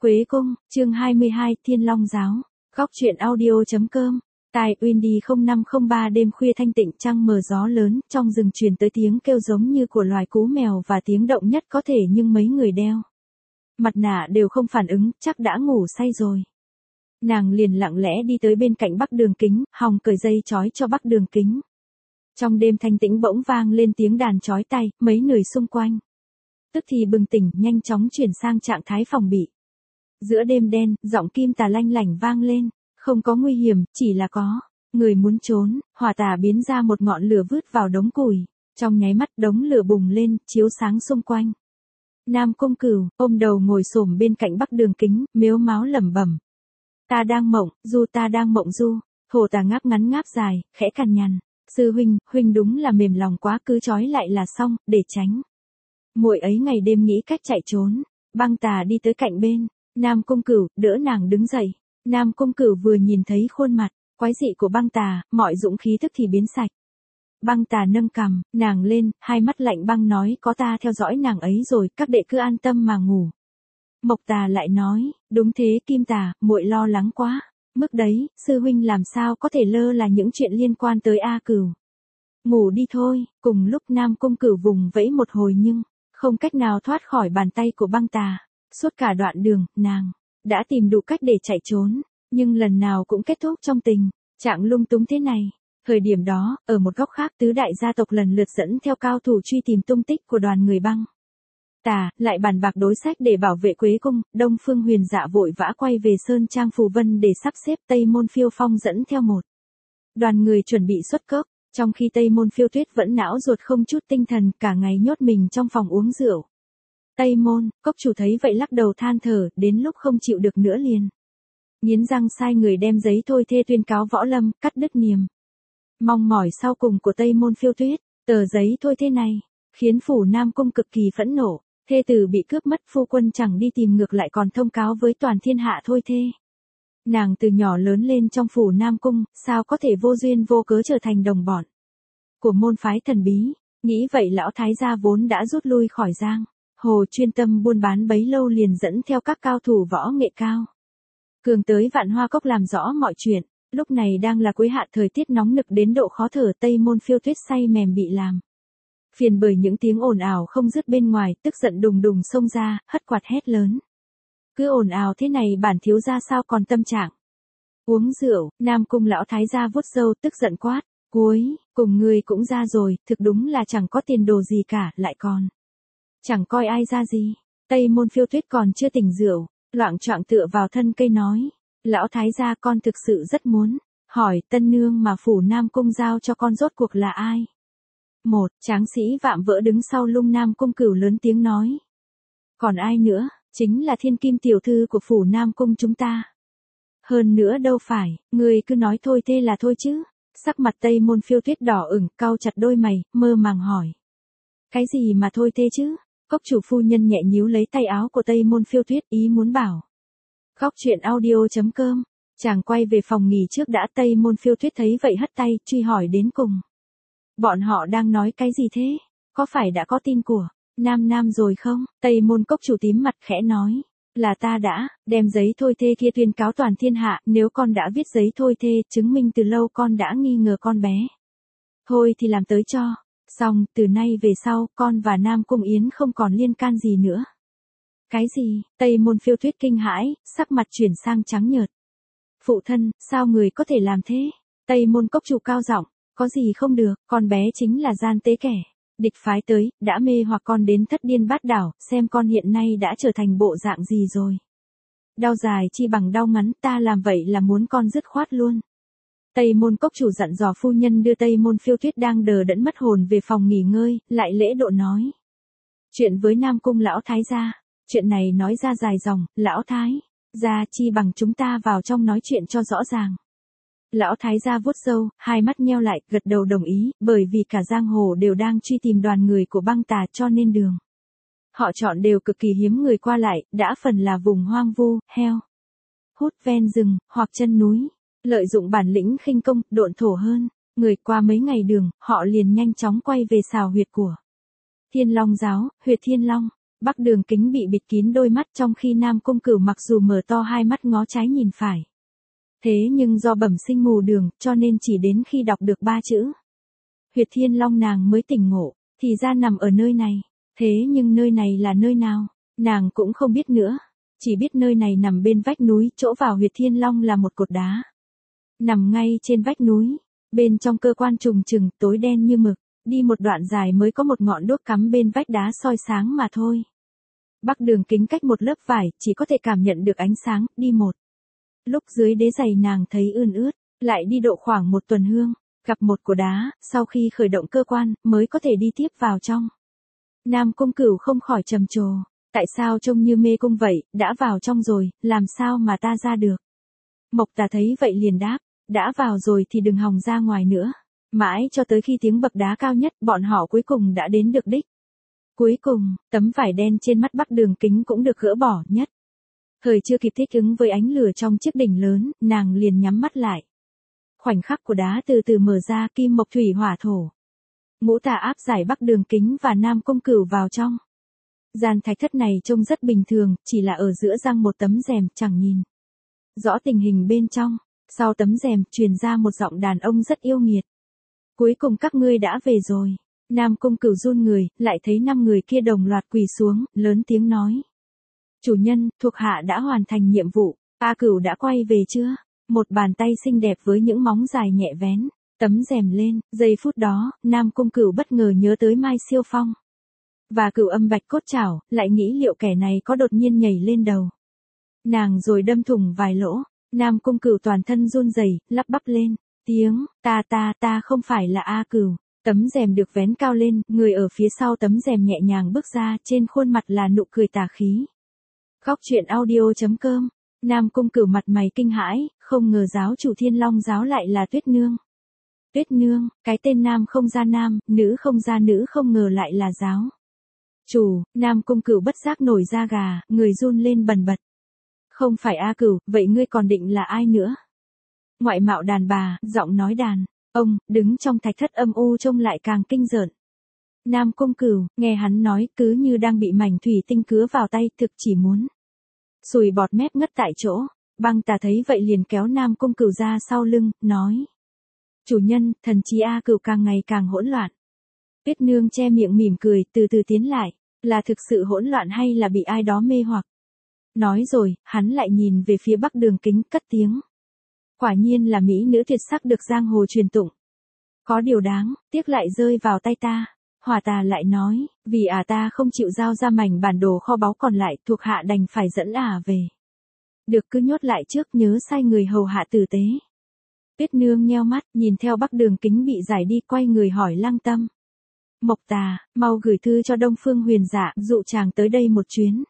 Quế Cung, chương 22, Thiên Long Giáo. Góc truyện audio.com. Tại Windy 0503 đêm khuya thanh tịnh trăng mờ gió lớn, trong rừng truyền tới tiếng kêu giống như của loài cú mèo và tiếng động nhất có thể nhưng mấy người đeo mặt nạ đều không phản ứng, chắc đã ngủ say rồi. Nàng liền lặng lẽ đi tới bên cạnh Bắc Đường Kính, hòng cởi dây trói cho Bắc Đường Kính. Trong đêm thanh tĩnh bỗng vang lên tiếng đàn chói tai, mấy người xung quanh tức thì bừng tỉnh, nhanh chóng chuyển sang trạng thái phòng bị. Giữa đêm đen, giọng kim tà lanh lảnh vang lên, không có nguy hiểm, chỉ là có người muốn trốn. Hỏa tà biến ra một ngọn lửa vứt vào đống củi, trong nháy mắt đống lửa bùng lên, chiếu sáng xung quanh. Nam Cung Cửu ôm đầu ngồi xổm bên cạnh Bắc Đường Kính, mếu máo lẩm bẩm: ta đang mộng, ta đang mộng du. Hổ tà ngáp ngắn ngáp dài, khẽ cằn nhằn: sư huynh đúng là mềm lòng quá, cứ trói lại là xong, để tránh muội ấy ngày đêm nghĩ cách chạy trốn. Băng tà đi tới cạnh bên Nam Cung Cửu, đỡ nàng đứng dậy. Nam Cung Cửu vừa nhìn thấy khuôn mặt quái dị của băng tà, mọi dũng khí tức thì biến sạch. Băng tà nâng cằm, nàng lên, hai mắt lạnh băng nói: có ta theo dõi nàng ấy rồi, các đệ cứ an tâm mà ngủ. Mộc tà lại nói: đúng thế Kim tà, muội lo lắng quá. Mức đấy, sư huynh làm sao có thể lơ là những chuyện liên quan tới A Cửu. Ngủ đi thôi. Cùng lúc Nam Cung Cửu vùng vẫy một hồi nhưng không cách nào thoát khỏi bàn tay của băng tà. Suốt cả đoạn đường, nàng đã tìm đủ cách để chạy trốn, nhưng lần nào cũng kết thúc trong tình trạng lung túng thế này. Thời điểm đó, ở một góc khác, tứ đại gia tộc lần lượt dẫn theo cao thủ truy tìm tung tích của đoàn người băng tà, lại bàn bạc đối sách để bảo vệ Quế Cung. Đông Phương Huyền Dạ vội vã quay về Sơn Trang Phù Vân để sắp xếp. Tây Môn Phiêu Phong dẫn theo một đoàn người chuẩn bị xuất cốc, trong khi Tây Môn Phiêu Tuyết vẫn não ruột không chút tinh thần, cả ngày nhốt mình trong phòng uống rượu. Tây Môn cốc chủ thấy vậy lắc đầu than thở, đến lúc không chịu được nữa liền nghiến răng sai người đem giấy thôi thê tuyên cáo Võ Lâm, cắt đứt niềm mong mỏi sau cùng của Tây Môn Phiêu Tuyết. Tờ giấy thôi thê này khiến phủ Nam Cung cực kỳ phẫn nộ. Thê tử bị cướp mất, phu quân chẳng đi tìm ngược lại còn thông cáo với toàn thiên hạ thôi thê. Nàng từ nhỏ lớn lên trong phủ Nam Cung, sao có thể vô duyên vô cớ trở thành đồng bọn của môn phái thần bí. Nghĩ vậy lão thái gia vốn đã rút lui khỏi giang hồ chuyên tâm buôn bán bấy lâu liền dẫn theo các cao thủ võ nghệ cao cường tới Vạn Hoa Cốc làm rõ mọi chuyện. Lúc này đang là cuối hạ, thời tiết nóng nực đến độ khó thở. Tây Môn Phiêu Tuyết say mềm bị làm phiền bởi những tiếng ồn ào không dứt bên ngoài, tức giận đùng đùng xông ra, hất quạt hét lớn: cứ ồn ào thế này bản thiếu gia sao còn tâm trạng uống rượu. Nam Cung lão thái gia vuốt râu tức giận quát: cuối cùng ngươi cũng ra rồi, thực đúng là chẳng có tiền đồ gì cả, lại còn chẳng coi ai ra gì. Tây Môn Phiêu Tuyết còn chưa tỉnh rượu, loạng choạng tựa vào thân cây nói: lão thái gia, con thực sự rất muốn hỏi tân nương mà phủ Nam Cung giao cho con rốt cuộc là ai. Một tráng sĩ vạm vỡ đứng sau lưng Nam Cung Cửu lớn tiếng nói: còn ai nữa, chính là Thiên Kim tiểu thư của phủ Nam Cung chúng ta. Hơn nữa đâu phải, người cứ nói thôi thê là thôi chứ. Sắc mặt Tây Môn Phiêu Tuyết đỏ ửng, cau chặt đôi mày, mơ màng hỏi: cái gì mà thôi thê chứ? Cốc chủ phu nhân nhẹ nhíu lấy tay áo của Tây Môn Phiêu Tuyết, ý muốn bảo. Góc truyện audio.com. Chàng quay về phòng nghỉ trước đã. Tây Môn Phiêu Tuyết thấy vậy hất tay, truy hỏi đến cùng: bọn họ đang nói cái gì thế? Có phải đã có tin của Nam rồi không? Tây Môn cốc chủ tím mặt khẽ nói: là ta đã đem giấy thôi thê kia tuyên cáo toàn thiên hạ. Nếu con đã viết giấy thôi thê, chứng minh từ lâu con đã nghi ngờ con bé thôi thì làm tới cho xong, từ nay về sau, con và Nam Cung Yến không còn liên can gì nữa. Cái gì? Tây Môn Phiêu Tuyết kinh hãi, sắc mặt chuyển sang trắng nhợt. Phụ thân, sao người có thể làm thế? Tây Môn cốc chủ cao giọng: có gì không được, con bé chính là gian tế kẻ địch phái tới, đã mê hoặc con đến thất điên bát đảo, xem con hiện nay đã trở thành bộ dạng gì rồi. Đau dài chi bằng đau ngắn, ta làm vậy là muốn con dứt khoát luôn. Tây Môn cốc chủ dặn dò phu nhân đưa Tây Môn Phiêu Tuyết đang đờ đẫn mất hồn về phòng nghỉ ngơi, lại lễ độ nói chuyện với Nam Cung lão thái gia. Chuyện này nói ra dài dòng, lão thái gia chi bằng chúng ta vào trong nói chuyện cho rõ ràng. Lão thái gia vuốt râu, hai mắt nheo lại, gật đầu đồng ý, bởi vì cả giang hồ đều đang truy tìm đoàn người của băng tà, cho nên đường họ chọn đều cực kỳ hiếm người qua lại, đã phần là vùng hoang vu, heo hút ven rừng, hoặc chân núi. Lợi dụng bản lĩnh khinh công, độn thổ hơn người, qua mấy ngày đường, họ liền nhanh chóng quay về xào huyệt của Thiên Long giáo, huyệt Thiên Long. Bắc Đường Kính bị bịt kín đôi mắt trong khi Nam Cung Cửu mặc dù mở to hai mắt ngó trái nhìn phải. Thế nhưng do bẩm sinh mù đường cho nên chỉ đến khi đọc được 3 chữ Huyệt Thiên Long nàng mới tỉnh ngộ, thì ra nằm ở nơi này. Thế nhưng nơi này là nơi nào? Nàng cũng không biết nữa. Chỉ biết nơi này nằm bên vách núi, chỗ vào Huyệt Thiên Long là một cột đá. Nằm ngay trên vách núi, bên trong cơ quan trùng trừng, tối đen như mực, đi một đoạn dài mới có một ngọn đuốc cắm bên vách đá soi sáng mà thôi. Bắc Đường Kính cách một lớp vải, chỉ có thể cảm nhận được ánh sáng, đi một lúc dưới đế giày nàng thấy ươn ướt, lại đi độ khoảng một tuần hương, gặp một cột đá, sau khi khởi động cơ quan, mới có thể đi tiếp vào trong. Nam Cung Cửu không khỏi trầm trồ, tại sao trông như mê cung vậy, đã vào trong rồi, làm sao mà ta ra được? Mộc Tà thấy vậy liền đáp, đã vào rồi thì đừng hòng ra ngoài nữa. Mãi cho tới khi tiếng bậc đá cao nhất, bọn họ cuối cùng đã đến được đích. Cuối cùng, tấm vải đen trên mắt Bắc Đường Kính cũng được gỡ bỏ nhất. Thời chưa kịp thích ứng với ánh lửa trong chiếc đỉnh lớn, nàng liền nhắm mắt lại. Khoảnh khắc của đá từ từ mở ra, kim mộc thủy hỏa thổ. Ngũ tà áp giải Bắc Đường Kính và Nam Cung Cửu vào trong. Gian thạch thất này trông rất bình thường, chỉ là ở giữa răng một tấm rèm, chẳng nhìn rõ tình hình bên trong. Sau tấm rèm truyền ra một giọng đàn ông rất yêu nghiệt. Cuối cùng các ngươi đã về rồi. Nam Cung Cửu run người, lại thấy 5 người kia đồng loạt quỳ xuống, lớn tiếng nói. Chủ nhân, thuộc hạ đã hoàn thành nhiệm vụ. A Cửu đã quay về chưa? Một bàn tay xinh đẹp với những móng dài nhẹ vén tấm rèm lên. Giây phút đó, Nam Cung Cửu bất ngờ nhớ tới Mai Siêu Phong và Cửu Âm Bạch Cốt Trảo, lại nghĩ liệu kẻ này có đột nhiên nhảy lên đầu nàng rồi đâm thủng vài lỗ. Nam Cung Cửu toàn thân run rẩy, lắp bắp lên tiếng, ta không phải là A Cửu. Tấm rèm được vén cao lên, người ở phía sau tấm rèm nhẹ nhàng bước ra, trên khuôn mặt là nụ cười tà khí. Góc truyện audio.com. Nam Cung Cửu mặt mày kinh hãi, không ngờ giáo chủ Thiên Long giáo lại là Tuyết Nương. Tuyết Nương, cái tên nam không ra nam, nữ không ra nữ, không ngờ lại là giáo chủ. Nam Cung Cửu bất giác nổi da gà, người run lên bần bật. Không phải A Cửu, vậy ngươi còn định là ai nữa? Ngoại mạo đàn bà, giọng nói đàn ông, đứng trong thạch thất âm u trông lại càng kinh rợn. Nam Cung Cửu, nghe hắn nói, cứ như đang bị mảnh thủy tinh cứa vào tay, thực chỉ muốn sùi bọt mép ngất tại chỗ. Băng Tà thấy vậy liền kéo Nam Cung Cửu ra sau lưng, nói. Chủ nhân, thần trí A Cửu càng ngày càng hỗn loạn. Tuyết Nương che miệng mỉm cười, từ từ tiến lại. Là thực sự hỗn loạn hay là bị ai đó mê hoặc? Nói rồi, hắn lại nhìn về phía Bắc Đường Kính, cất tiếng. Quả nhiên là mỹ nữ tuyệt sắc được giang hồ truyền tụng. Có điều đáng, tiếc lại rơi vào tay ta. Hỏa Tà lại nói, vì ta không chịu giao ra mảnh bản đồ kho báu còn lại, thuộc hạ đành phải dẫn về. Được cứ nhốt lại trước, nhớ sai người hầu hạ tử tế. Tuyết Nương nheo mắt, nhìn theo Bắc Đường Kính bị giải đi, quay người hỏi Lăng Tâm. Mộc Tà, mau gửi thư cho Đông Phương Huyền Dạ, dụ chàng tới đây một chuyến.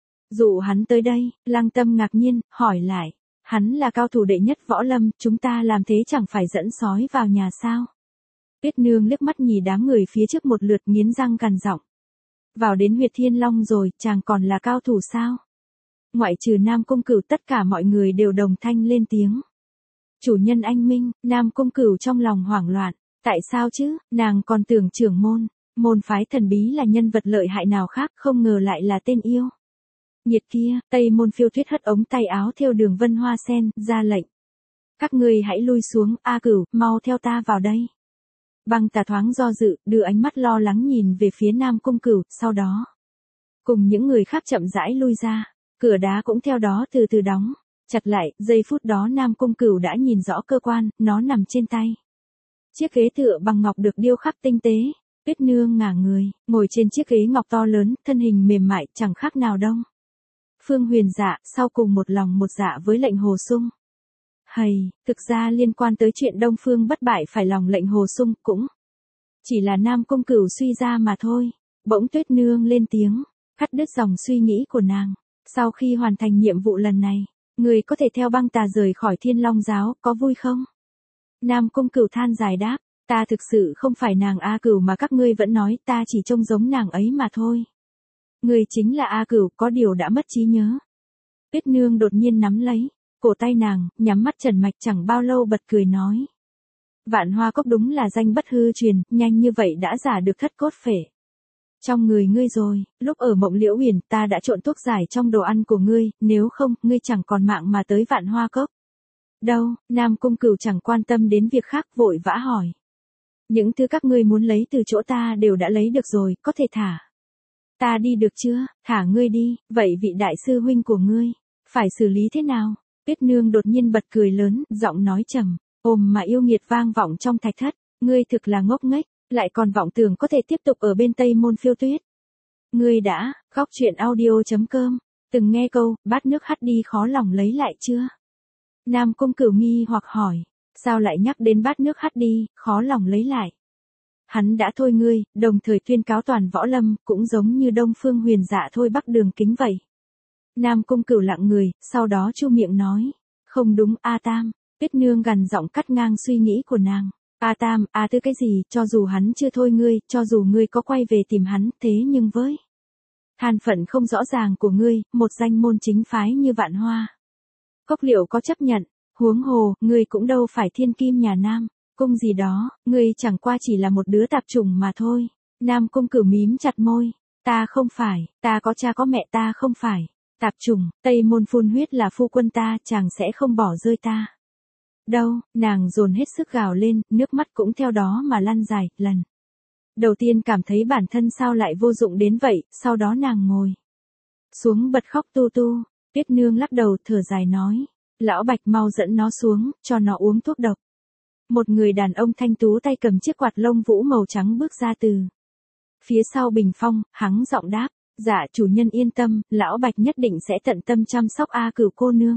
Dụ hắn tới đây, Lăng Tâm ngạc nhiên, hỏi lại. Hắn là cao thủ đệ nhất võ lâm, chúng ta làm thế chẳng phải dẫn sói vào nhà sao? Tuyết Nương liếc mắt nhìn đám người phía trước một lượt, nghiến răng gằn giọng. Vào đến Huyệt Thiên Long rồi, chàng còn là cao thủ sao? Ngoại trừ Nam Cung Cửu, tất cả mọi người đều đồng thanh lên tiếng. Chủ nhân anh minh. Nam Cung Cửu trong lòng hoảng loạn. Tại sao chứ, nàng còn tưởng trưởng môn phái thần bí là nhân vật lợi hại nào khác, không ngờ lại là tên yêu nhiệt kia. Tây Môn Phiêu Tuyết hất ống tay áo thêu đường vân hoa sen, ra lệnh. Các ngươi hãy lui xuống, A Cửu, mau theo ta vào đây. Băng Tà thoáng do dự, đưa ánh mắt lo lắng nhìn về phía Nam Cung Cửu, sau đó cùng những người khác chậm rãi lui ra. Cửa đá cũng theo đó từ từ đóng chặt lại. Giây phút đó Nam Cung Cửu đã nhìn rõ cơ quan, nó nằm trên tay. Chiếc ghế tựa bằng ngọc được điêu khắc tinh tế. Tuyết Nương ngả người, ngồi trên chiếc ghế ngọc to lớn, thân hình mềm mại, chẳng khác nào Đông Phương Huyền Dạ, sau cùng một lòng một dạ với lệnh Hồ Sung. Thực ra liên quan tới chuyện Đông Phương bất bại phải lòng lệnh Hồ Sung, cũng chỉ là Nam Cung Cửu suy ra mà thôi. Bỗng Tuyết Nương lên tiếng, cắt đứt dòng suy nghĩ của nàng. Sau khi hoàn thành nhiệm vụ lần này, người có thể theo Băng Tà rời khỏi Thiên Long giáo, có vui không? Nam Cung Cửu than dài đáp, ta thực sự không phải nàng A Cửu mà các ngươi vẫn nói, ta chỉ trông giống nàng ấy mà thôi. Người chính là A Cửu, có điều đã mất trí nhớ. Tuyết Nương đột nhiên nắm lấy cổ tay nàng, nhắm mắt trần mạch, chẳng bao lâu bật cười nói. Vạn Hoa Cốc đúng là danh bất hư truyền, nhanh như vậy đã giả được thất cốt phể. Trong người ngươi rồi, lúc ở Mộng Liễu Uyển ta đã trộn thuốc giải trong đồ ăn của ngươi, nếu không, ngươi chẳng còn mạng mà tới Vạn Hoa Cốc. Đâu, Nam Cung Cửu chẳng quan tâm đến việc khác vội vã hỏi. Những thứ các ngươi muốn lấy từ chỗ ta đều đã lấy được rồi, có thể thả. Ta đi được chưa, thả ngươi đi, vậy vị đại sư huynh của ngươi, phải xử lý thế nào? Tuyết Nương đột nhiên bật cười lớn, giọng nói trầm, mà yêu nghiệt vang vọng trong thạch thất, ngươi thực là ngốc nghếch, lại còn vọng tưởng có thể tiếp tục ở bên Tây Môn Phiêu Tuyết. Ngươi đã, khóc chuyện audio.com, từng nghe câu, bát nước hắt đi khó lòng lấy lại chưa? Nam Cung Cửu nghi hoặc hỏi, sao lại nhắc đến bát nước hắt đi, khó lòng lấy lại? Hắn đã thôi ngươi, đồng thời tuyên cáo toàn võ lâm, cũng giống như Đông Phương Huyền Dạ thôi Bắc Đường Kính vậy. Nam Cung Cửu lặng người, sau đó chu miệng nói, không đúng A Tam. Tuyết Nương gằn giọng cắt ngang suy nghĩ của nàng. A Tam, tư cái gì, cho dù hắn chưa thôi ngươi, cho dù ngươi có quay về tìm hắn, thế nhưng với thân phận không rõ ràng của ngươi, một danh môn chính phái như Vạn Hoa Cốc liệu có chấp nhận, huống hồ, ngươi cũng đâu phải thiên kim nhà Nam Cung gì đó, ngươi chẳng qua chỉ là một đứa tạp chủng mà thôi. Nam Cung Cửu mím chặt môi, ta không phải, ta có cha có mẹ, ta không phải tạp chủng, Tây Môn phun huyết là phu quân ta, chàng sẽ không bỏ rơi ta. Đâu, nàng dồn hết sức gào lên, nước mắt cũng theo đó mà lăn dài, lần đầu tiên cảm thấy bản thân sao lại vô dụng đến vậy, sau đó nàng ngồi xuống bật khóc tu tu. Tuyết Nương lắc đầu thở dài nói, lão Bạch mau dẫn nó xuống, cho nó uống thuốc độc. Một người đàn ông thanh tú tay cầm chiếc quạt lông vũ màu trắng bước ra từ phía sau bình phong, hắng giọng đáp, dạ chủ nhân yên tâm, lão Bạch nhất định sẽ tận tâm chăm sóc Cửu cô nương.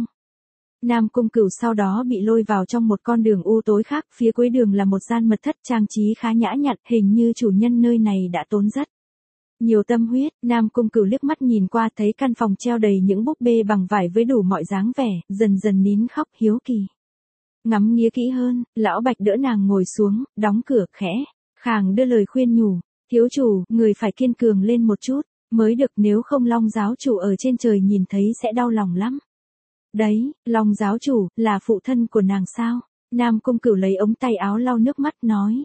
Nam Cung Cửu sau đó bị lôi vào trong một con đường u tối khác, phía cuối đường là một gian mật thất trang trí khá nhã nhặn, hình như chủ nhân nơi này đã tốn rất nhiều tâm huyết. Nam Cung Cửu liếc mắt nhìn qua thấy căn phòng treo đầy những búp bê bằng vải với đủ mọi dáng vẻ, dần dần nín khóc hiếu kỳ. Ngắm nghía kỹ hơn, lão Bạch đỡ nàng ngồi xuống, đóng cửa khẽ, khàng đưa lời khuyên nhủ, thiếu chủ, người phải kiên cường lên một chút, mới được, nếu không Long giáo chủ ở trên trời nhìn thấy sẽ đau lòng lắm. Đấy, Long giáo chủ, là phụ thân của nàng sao? Nam Cung Cửu lấy ống tay áo lau nước mắt nói.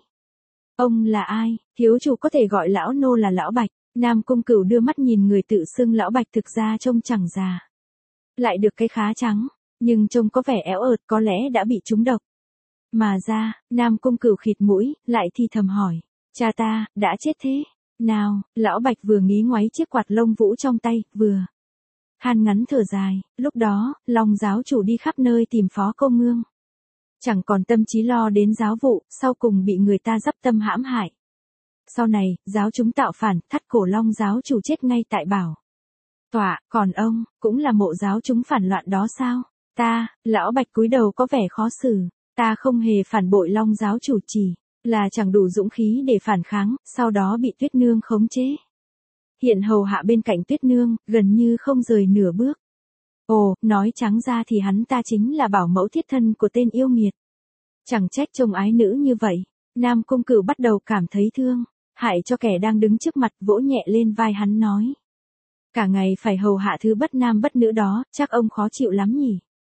Ông là ai? Thiếu chủ có thể gọi lão nô là lão Bạch. Nam Cung Cửu đưa mắt nhìn người tự xưng lão Bạch, thực ra trông chẳng già, lại được cái khá trắng, nhưng trông có vẻ éo ợt, có lẽ đã bị trúng độc. Mà ra, Nam Cung Cửu khịt mũi, lại thì thầm hỏi, cha ta, đã chết thế? Nào, lão Bạch vừa ngí ngoáy chiếc quạt lông vũ trong tay, vừa than ngắn thở dài, lúc đó, Long giáo chủ đi khắp nơi tìm Phó Cô Ngương. Chẳng còn tâm trí lo đến giáo vụ, sau cùng bị người ta dắp tâm hãm hại. Sau này, giáo chúng tạo phản, thắt cổ Long giáo chủ chết ngay tại bảo tọa, còn ông, cũng là mộ giáo chúng phản loạn đó sao? Ta, lão Bạch cúi đầu có vẻ khó xử, ta không hề phản bội Long giáo chủ, chỉ là chẳng đủ dũng khí để phản kháng, sau đó bị Tuyết Nương khống chế. Hiện hầu hạ bên cạnh Tuyết Nương, gần như không rời nửa bước. Ồ, nói trắng ra thì hắn ta chính là bảo mẫu thiết thân của tên yêu nghiệt. Chẳng trách chồng ái nữ như vậy. Nam Cung Cửu bắt đầu cảm thấy thương hại cho kẻ đang đứng trước mặt, vỗ nhẹ lên vai hắn nói. Cả ngày phải hầu hạ thứ bất nam bất nữ đó, chắc ông khó chịu lắm nhỉ.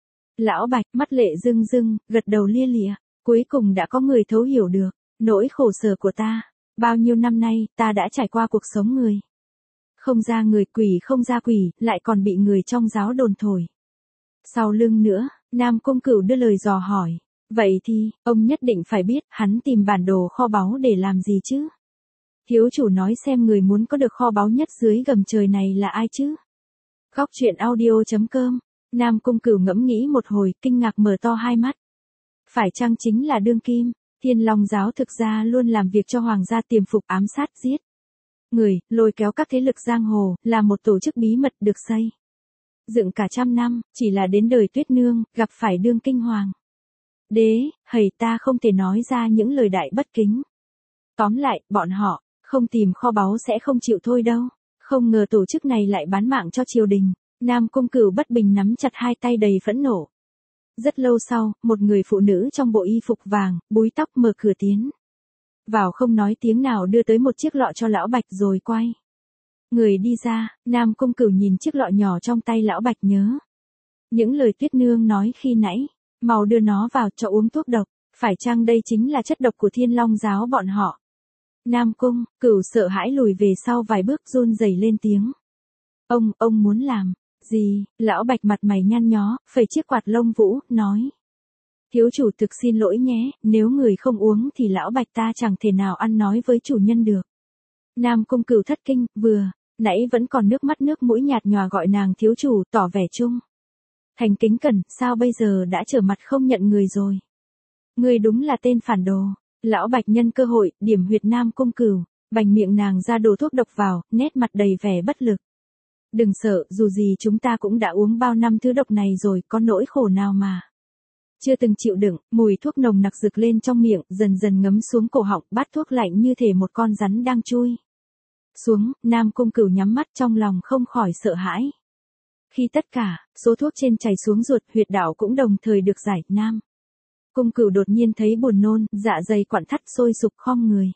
Lão Bạch mắt lệ rưng rưng, gật đầu lia lịa. Cuối cùng đã có người thấu hiểu được nỗi khổ sở của ta. Bao nhiêu năm nay, ta đã trải qua cuộc sống người không ra người, quỷ không ra quỷ, lại còn bị người trong giáo đồn thổi sau lưng nữa. Nam Cung Cửu đưa lời dò hỏi. Vậy thì, ông nhất định phải biết, hắn tìm bản đồ kho báu để làm gì chứ? Thiếu chủ nói xem người muốn có được kho báu nhất dưới gầm trời này là ai chứ? Góc chuyện audio.com. Nam Cung Cửu ngẫm nghĩ một hồi, kinh ngạc mở to hai mắt. Phải chăng chính là đương kim, Thiên Long giáo thực ra luôn làm việc cho hoàng gia, tiềm phục ám sát giết người, lôi kéo các thế lực giang hồ, là một tổ chức bí mật được xây dựng cả trăm năm, chỉ là đến đời Tuyết Nương, gặp phải đương kinh hoàng đế, hầy ta không thể nói ra những lời đại bất kính. Tóm lại, bọn họ không tìm kho báu sẽ không chịu thôi đâu. Không ngờ tổ chức này lại bán mạng cho triều đình. Nam Cung Cửu bất bình nắm chặt hai tay đầy phẫn nộ. Rất lâu sau, một người phụ nữ trong bộ y phục vàng, búi tóc mở cửa tiến vào, không nói tiếng nào đưa tới một chiếc lọ cho lão Bạch rồi quay người đi ra. Nam Cung Cửu nhìn chiếc lọ nhỏ trong tay lão Bạch, nhớ những lời Tuyết Nương nói khi nãy, mau đưa nó vào cho uống thuốc độc. Phải chăng đây chính là chất độc của Thiên Long giáo bọn họ? Nam Cung, Cửu sợ hãi lùi về sau vài bước run rẩy lên tiếng. Ông muốn làm gì? Lão Bạch mặt mày nhăn nhó, phẩy chiếc quạt lông vũ, nói. Thiếu chủ thực xin lỗi nhé, nếu người không uống thì lão Bạch ta chẳng thể nào ăn nói với chủ nhân được. Nam Cung Cửu thất kinh, nãy vẫn còn nước mắt nước mũi nhạt nhòa gọi nàng thiếu chủ, tỏ vẻ chung thành kính cẩn, sao bây giờ đã trở mặt không nhận người rồi? Người đúng là tên phản đồ. Lão Bạch nhân cơ hội, điểm huyệt Nam Cung Cửu, bành miệng nàng ra đổ thuốc độc vào, nét mặt đầy vẻ bất lực. Đừng sợ, dù gì chúng ta cũng đã uống bao năm thứ độc này rồi, có nỗi khổ nào mà chưa từng chịu đựng. Mùi thuốc nồng nặc rực lên trong miệng, dần dần ngấm xuống cổ họng, bát thuốc lạnh như thể một con rắn đang chui xuống. Nam Cung Cửu nhắm mắt trong lòng không khỏi sợ hãi. Khi tất cả số thuốc trên chảy xuống ruột, huyệt đạo cũng đồng thời được giải. Nam Cung Cửu đột nhiên thấy buồn nôn, dạ dày quặn thắt sôi sục khom người.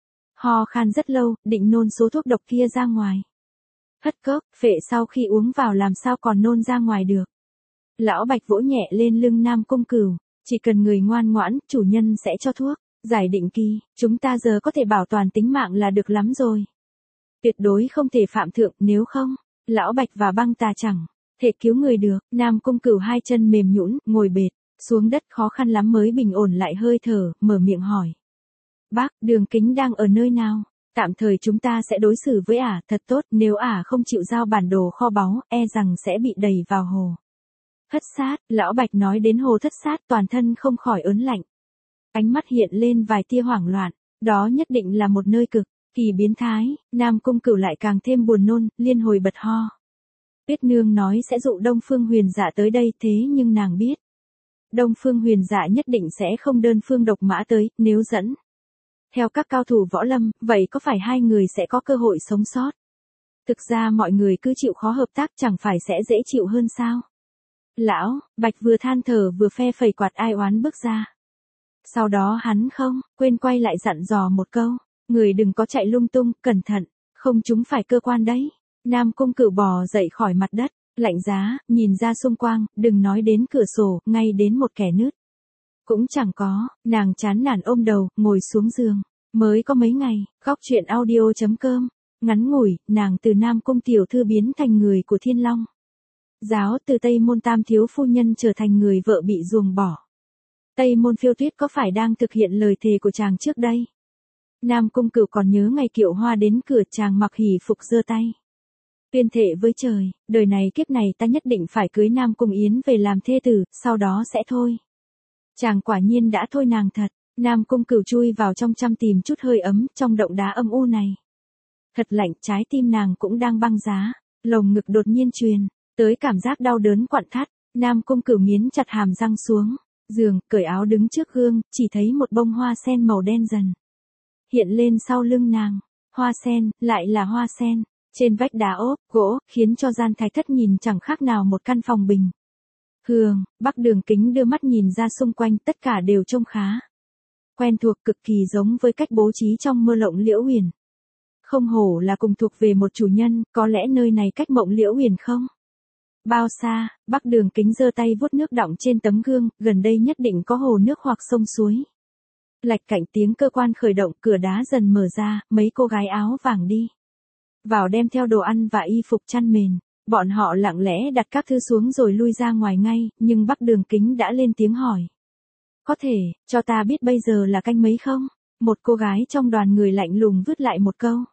Ho khan rất lâu, định nôn số thuốc độc kia ra ngoài. Hất cốc, phệ sau khi uống vào làm sao còn nôn ra ngoài được. Lão Bạch vỗ nhẹ lên lưng Nam Cung Cửu, chỉ cần người ngoan ngoãn, chủ nhân sẽ cho thuốc giải định kỳ, chúng ta giờ có thể bảo toàn tính mạng là được lắm rồi. Tuyệt đối không thể phạm thượng, nếu không, Lão Bạch và băng tà chẳng thể cứu người được. Nam Cung Cửu hai chân mềm nhũn, ngồi bệt xuống đất, khó khăn lắm mới bình ổn lại hơi thở, mở miệng hỏi. Bác, Đường Kính đang ở nơi nào? Tạm thời chúng ta sẽ đối xử với ả thật tốt, nếu ả không chịu giao bản đồ kho báu, e rằng sẽ bị đẩy vào hồ Thất Sát. Lão Bạch nói đến hồ Thất Sát, toàn thân không khỏi ớn lạnh. Ánh mắt hiện lên vài tia hoảng loạn, đó nhất định là một nơi cực kỳ biến thái. Nam Cung Cửu lại càng thêm buồn nôn, liên hồi bật ho. Tuyết Nương nói sẽ dụ Đông Phương Huyền Dạ tới đây, thế nhưng nàng biết Đông Phương Huyền Dạ nhất định sẽ không đơn phương độc mã tới, nếu dẫn theo các cao thủ võ lâm, vậy có phải hai người sẽ có cơ hội sống sót? Thực ra mọi người cứ chịu khó hợp tác chẳng phải sẽ dễ chịu hơn sao? Lão Bạch vừa than thở vừa phe phẩy quạt ai oán bước ra. Sau đó hắn không quên quay lại dặn dò một câu, người đừng có chạy lung tung, cẩn thận, không chúng phải cơ quan đấy. Nam Cung Cửu bò dậy khỏi mặt đất, lạnh giá, nhìn ra xung quanh, đừng nói đến cửa sổ, ngay đến một kẻ nứt cũng chẳng có. Nàng chán nản ôm đầu, ngồi xuống giường. Mới có mấy ngày, góc chuyện audio.com, ngắn ngủi, nàng từ Nam Cung tiểu thư biến thành người của Thiên Long giáo, từ Tây Môn Tam thiếu phu nhân trở thành người vợ bị ruồng bỏ. Tây Môn Phiêu Tuyết có phải đang thực hiện lời thề của chàng trước đây? Nam Cung Cửu còn nhớ ngày Kiệu Hoa đến cửa, chàng mặc hỷ phục giơ tay tuyên thệ với trời, đời này kiếp này ta nhất định phải cưới Nam Cung Yến về làm thê tử, sau đó sẽ thôi. Chàng quả nhiên đã thôi nàng thật. Nam Cung Cửu chui vào trong chăn tìm chút hơi ấm, trong động đá âm u này thật lạnh, trái tim nàng cũng đang băng giá, lồng ngực đột nhiên truyền tới cảm giác đau đớn quặn thắt. Nam Cung Cửu nghiến chặt hàm răng xuống giường, cởi áo đứng trước gương, chỉ thấy một bông hoa sen màu đen dần hiện lên sau lưng nàng. Hoa sen, lại là hoa sen, trên vách đá ốp gỗ, khiến cho gian thái thất nhìn chẳng khác nào một căn phòng bình thường. Bắc Đường Kính đưa mắt nhìn ra xung quanh, tất cả đều trông khá quen thuộc, cực kỳ giống với cách bố trí trong Mơ Lộng Liễu Huyền. Không hổ là cùng thuộc về một chủ nhân, có lẽ nơi này cách Mộng Liễu Huyền không bao xa. Bắc Đường Kính giơ tay vuốt nước đọng trên tấm gương, gần đây nhất định có hồ nước hoặc sông suối. Lạch cạnh tiếng cơ quan khởi động, cửa đá dần mở ra, mấy cô gái áo vàng đi vào đem theo đồ ăn và y phục chăn mền. Bọn họ lặng lẽ đặt các thư xuống rồi lui ra ngoài ngay, nhưng Bắc Đường Kính đã lên tiếng hỏi. Có thể, cho ta biết bây giờ là canh mấy không? Một cô gái trong đoàn người lạnh lùng vứt lại một câu.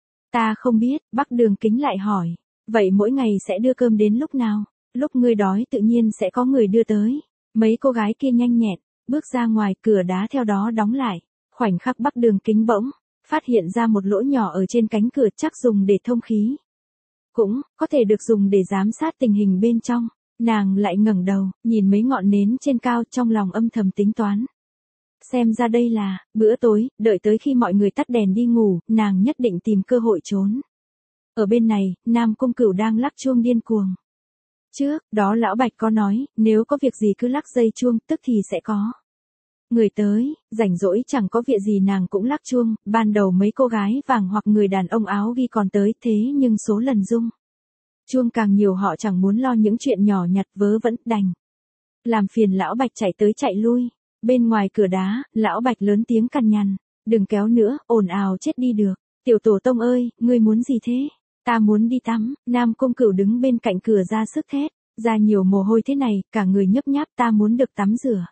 Ta không biết. Bắc Đường Kính lại hỏi. Vậy mỗi ngày sẽ đưa cơm đến lúc nào? Lúc ngươi đói tự nhiên sẽ có người đưa tới. Mấy cô gái kia nhanh nhẹn bước ra ngoài, cửa đá theo đó đóng lại. Khoảnh khắc Bắc Đường Kính bỗng phát hiện ra một lỗ nhỏ ở trên cánh cửa, chắc dùng để thông khí, cũng có thể được dùng để giám sát tình hình bên trong. Nàng lại ngẩng đầu, nhìn mấy ngọn nến trên cao, trong lòng âm thầm tính toán. Xem ra đây là bữa tối, đợi tới khi mọi người tắt đèn đi ngủ, nàng nhất định tìm cơ hội trốn. Ở bên này, Nam Cung Cửu đang lắc chuông điên cuồng. Trước đó lão Bạch có nói, nếu có việc gì cứ lắc dây chuông, tức thì sẽ có người tới. Rảnh rỗi chẳng có việc gì nàng cũng lắc chuông. Ban đầu mấy cô gái vàng hoặc người đàn ông áo ghi còn tới, thế nhưng số lần rung chuông càng nhiều, họ chẳng muốn lo những chuyện nhỏ nhặt vớ vẩn, đành làm phiền lão Bạch chạy tới chạy lui. Bên ngoài cửa đá, lão Bạch lớn tiếng cằn nhằn. Đừng kéo nữa, ồn ào chết đi được. Tiểu tổ tông ơi, ngươi muốn gì thế? Ta muốn đi tắm. Nam Cung Cửu đứng bên cạnh cửa ra sức thét. Ra nhiều mồ hôi thế này, cả người nhấp nháp, ta muốn được tắm rửa.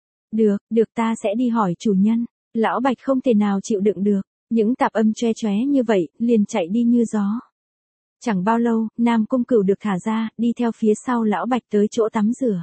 Được ta sẽ đi hỏi chủ nhân. Lão Bạch không thể nào chịu đựng được. Những tạp âm choe choé như vậy, liền chạy đi như gió. Chẳng bao lâu, Nam Cung Cửu được thả ra, đi theo phía sau lão Bạch tới chỗ tắm rửa.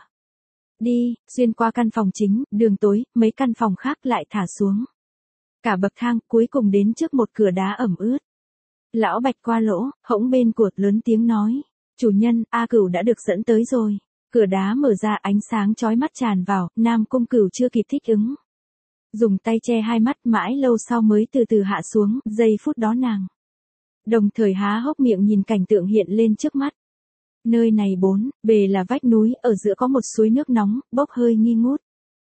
Đi, xuyên qua căn phòng chính, đường tối, mấy căn phòng khác lại thả xuống. Cả bậc thang, cuối cùng đến trước một cửa đá ẩm ướt. Lão Bạch qua lỗ, hõng bên cột lớn tiếng nói. Chủ nhân, A Cửu đã được dẫn tới rồi. Cửa đá mở ra, ánh sáng chói mắt tràn vào, Nam Cung Cửu chưa kịp thích ứng. Dùng tay che hai mắt, mãi lâu sau mới từ từ hạ xuống, giây phút đó nàng đồng thời há hốc miệng nhìn cảnh tượng hiện lên trước mắt. Nơi này bề là vách núi, ở giữa có một suối nước nóng, bốc hơi nghi ngút.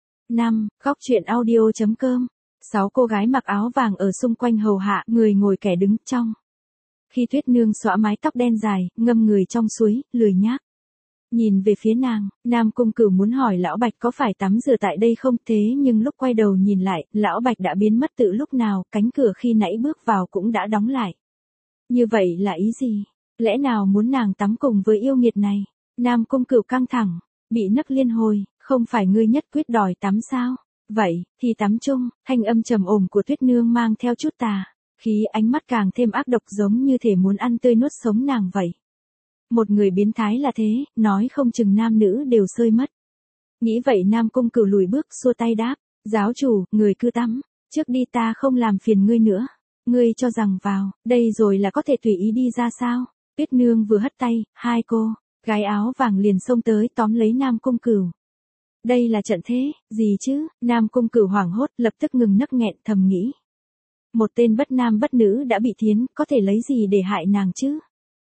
5. Góc truyện audio.com 6 cô gái mặc áo vàng ở xung quanh hầu hạ, người ngồi kẻ đứng trong. Khi Tuyết Nương xõa mái tóc đen dài, ngâm người trong suối, lười nhác. Nhìn về phía nàng, Nam Cung Cửu muốn hỏi lão Bạch có phải tắm rửa tại đây không, thế nhưng lúc quay đầu nhìn lại, lão Bạch đã biến mất từ lúc nào, cánh cửa khi nãy bước vào cũng đã đóng lại. Như vậy là ý gì? Lẽ nào muốn nàng tắm cùng với yêu nghiệt này? Nam Cung Cửu căng thẳng, bị nấc liên hồi, không phải ngươi nhất quyết đòi tắm sao? Vậy, thì tắm chung. Thanh âm trầm ổn của Tuyết Nương mang theo chút tà khí, ánh mắt càng thêm ác độc, giống như thể muốn ăn tươi nuốt sống nàng vậy. Một người biến thái là thế, nói không chừng nam nữ đều sơi mất. Nghĩ vậy Nam Cung Cửu lùi bước, xua tay đáp. Giáo chủ, người cứ tắm trước đi, ta không làm phiền ngươi nữa. Ngươi cho rằng vào đây rồi là có thể tùy ý đi ra sao? Tuyết Nương vừa hất tay, hai cô gái áo vàng liền xông tới tóm lấy Nam Cung Cửu. Đây là trận thế, gì chứ? Nam Cung Cửu hoảng hốt, lập tức ngừng nấc nghẹn, thầm nghĩ. Một tên bất nam bất nữ đã bị thiến, có thể lấy gì để hại nàng chứ?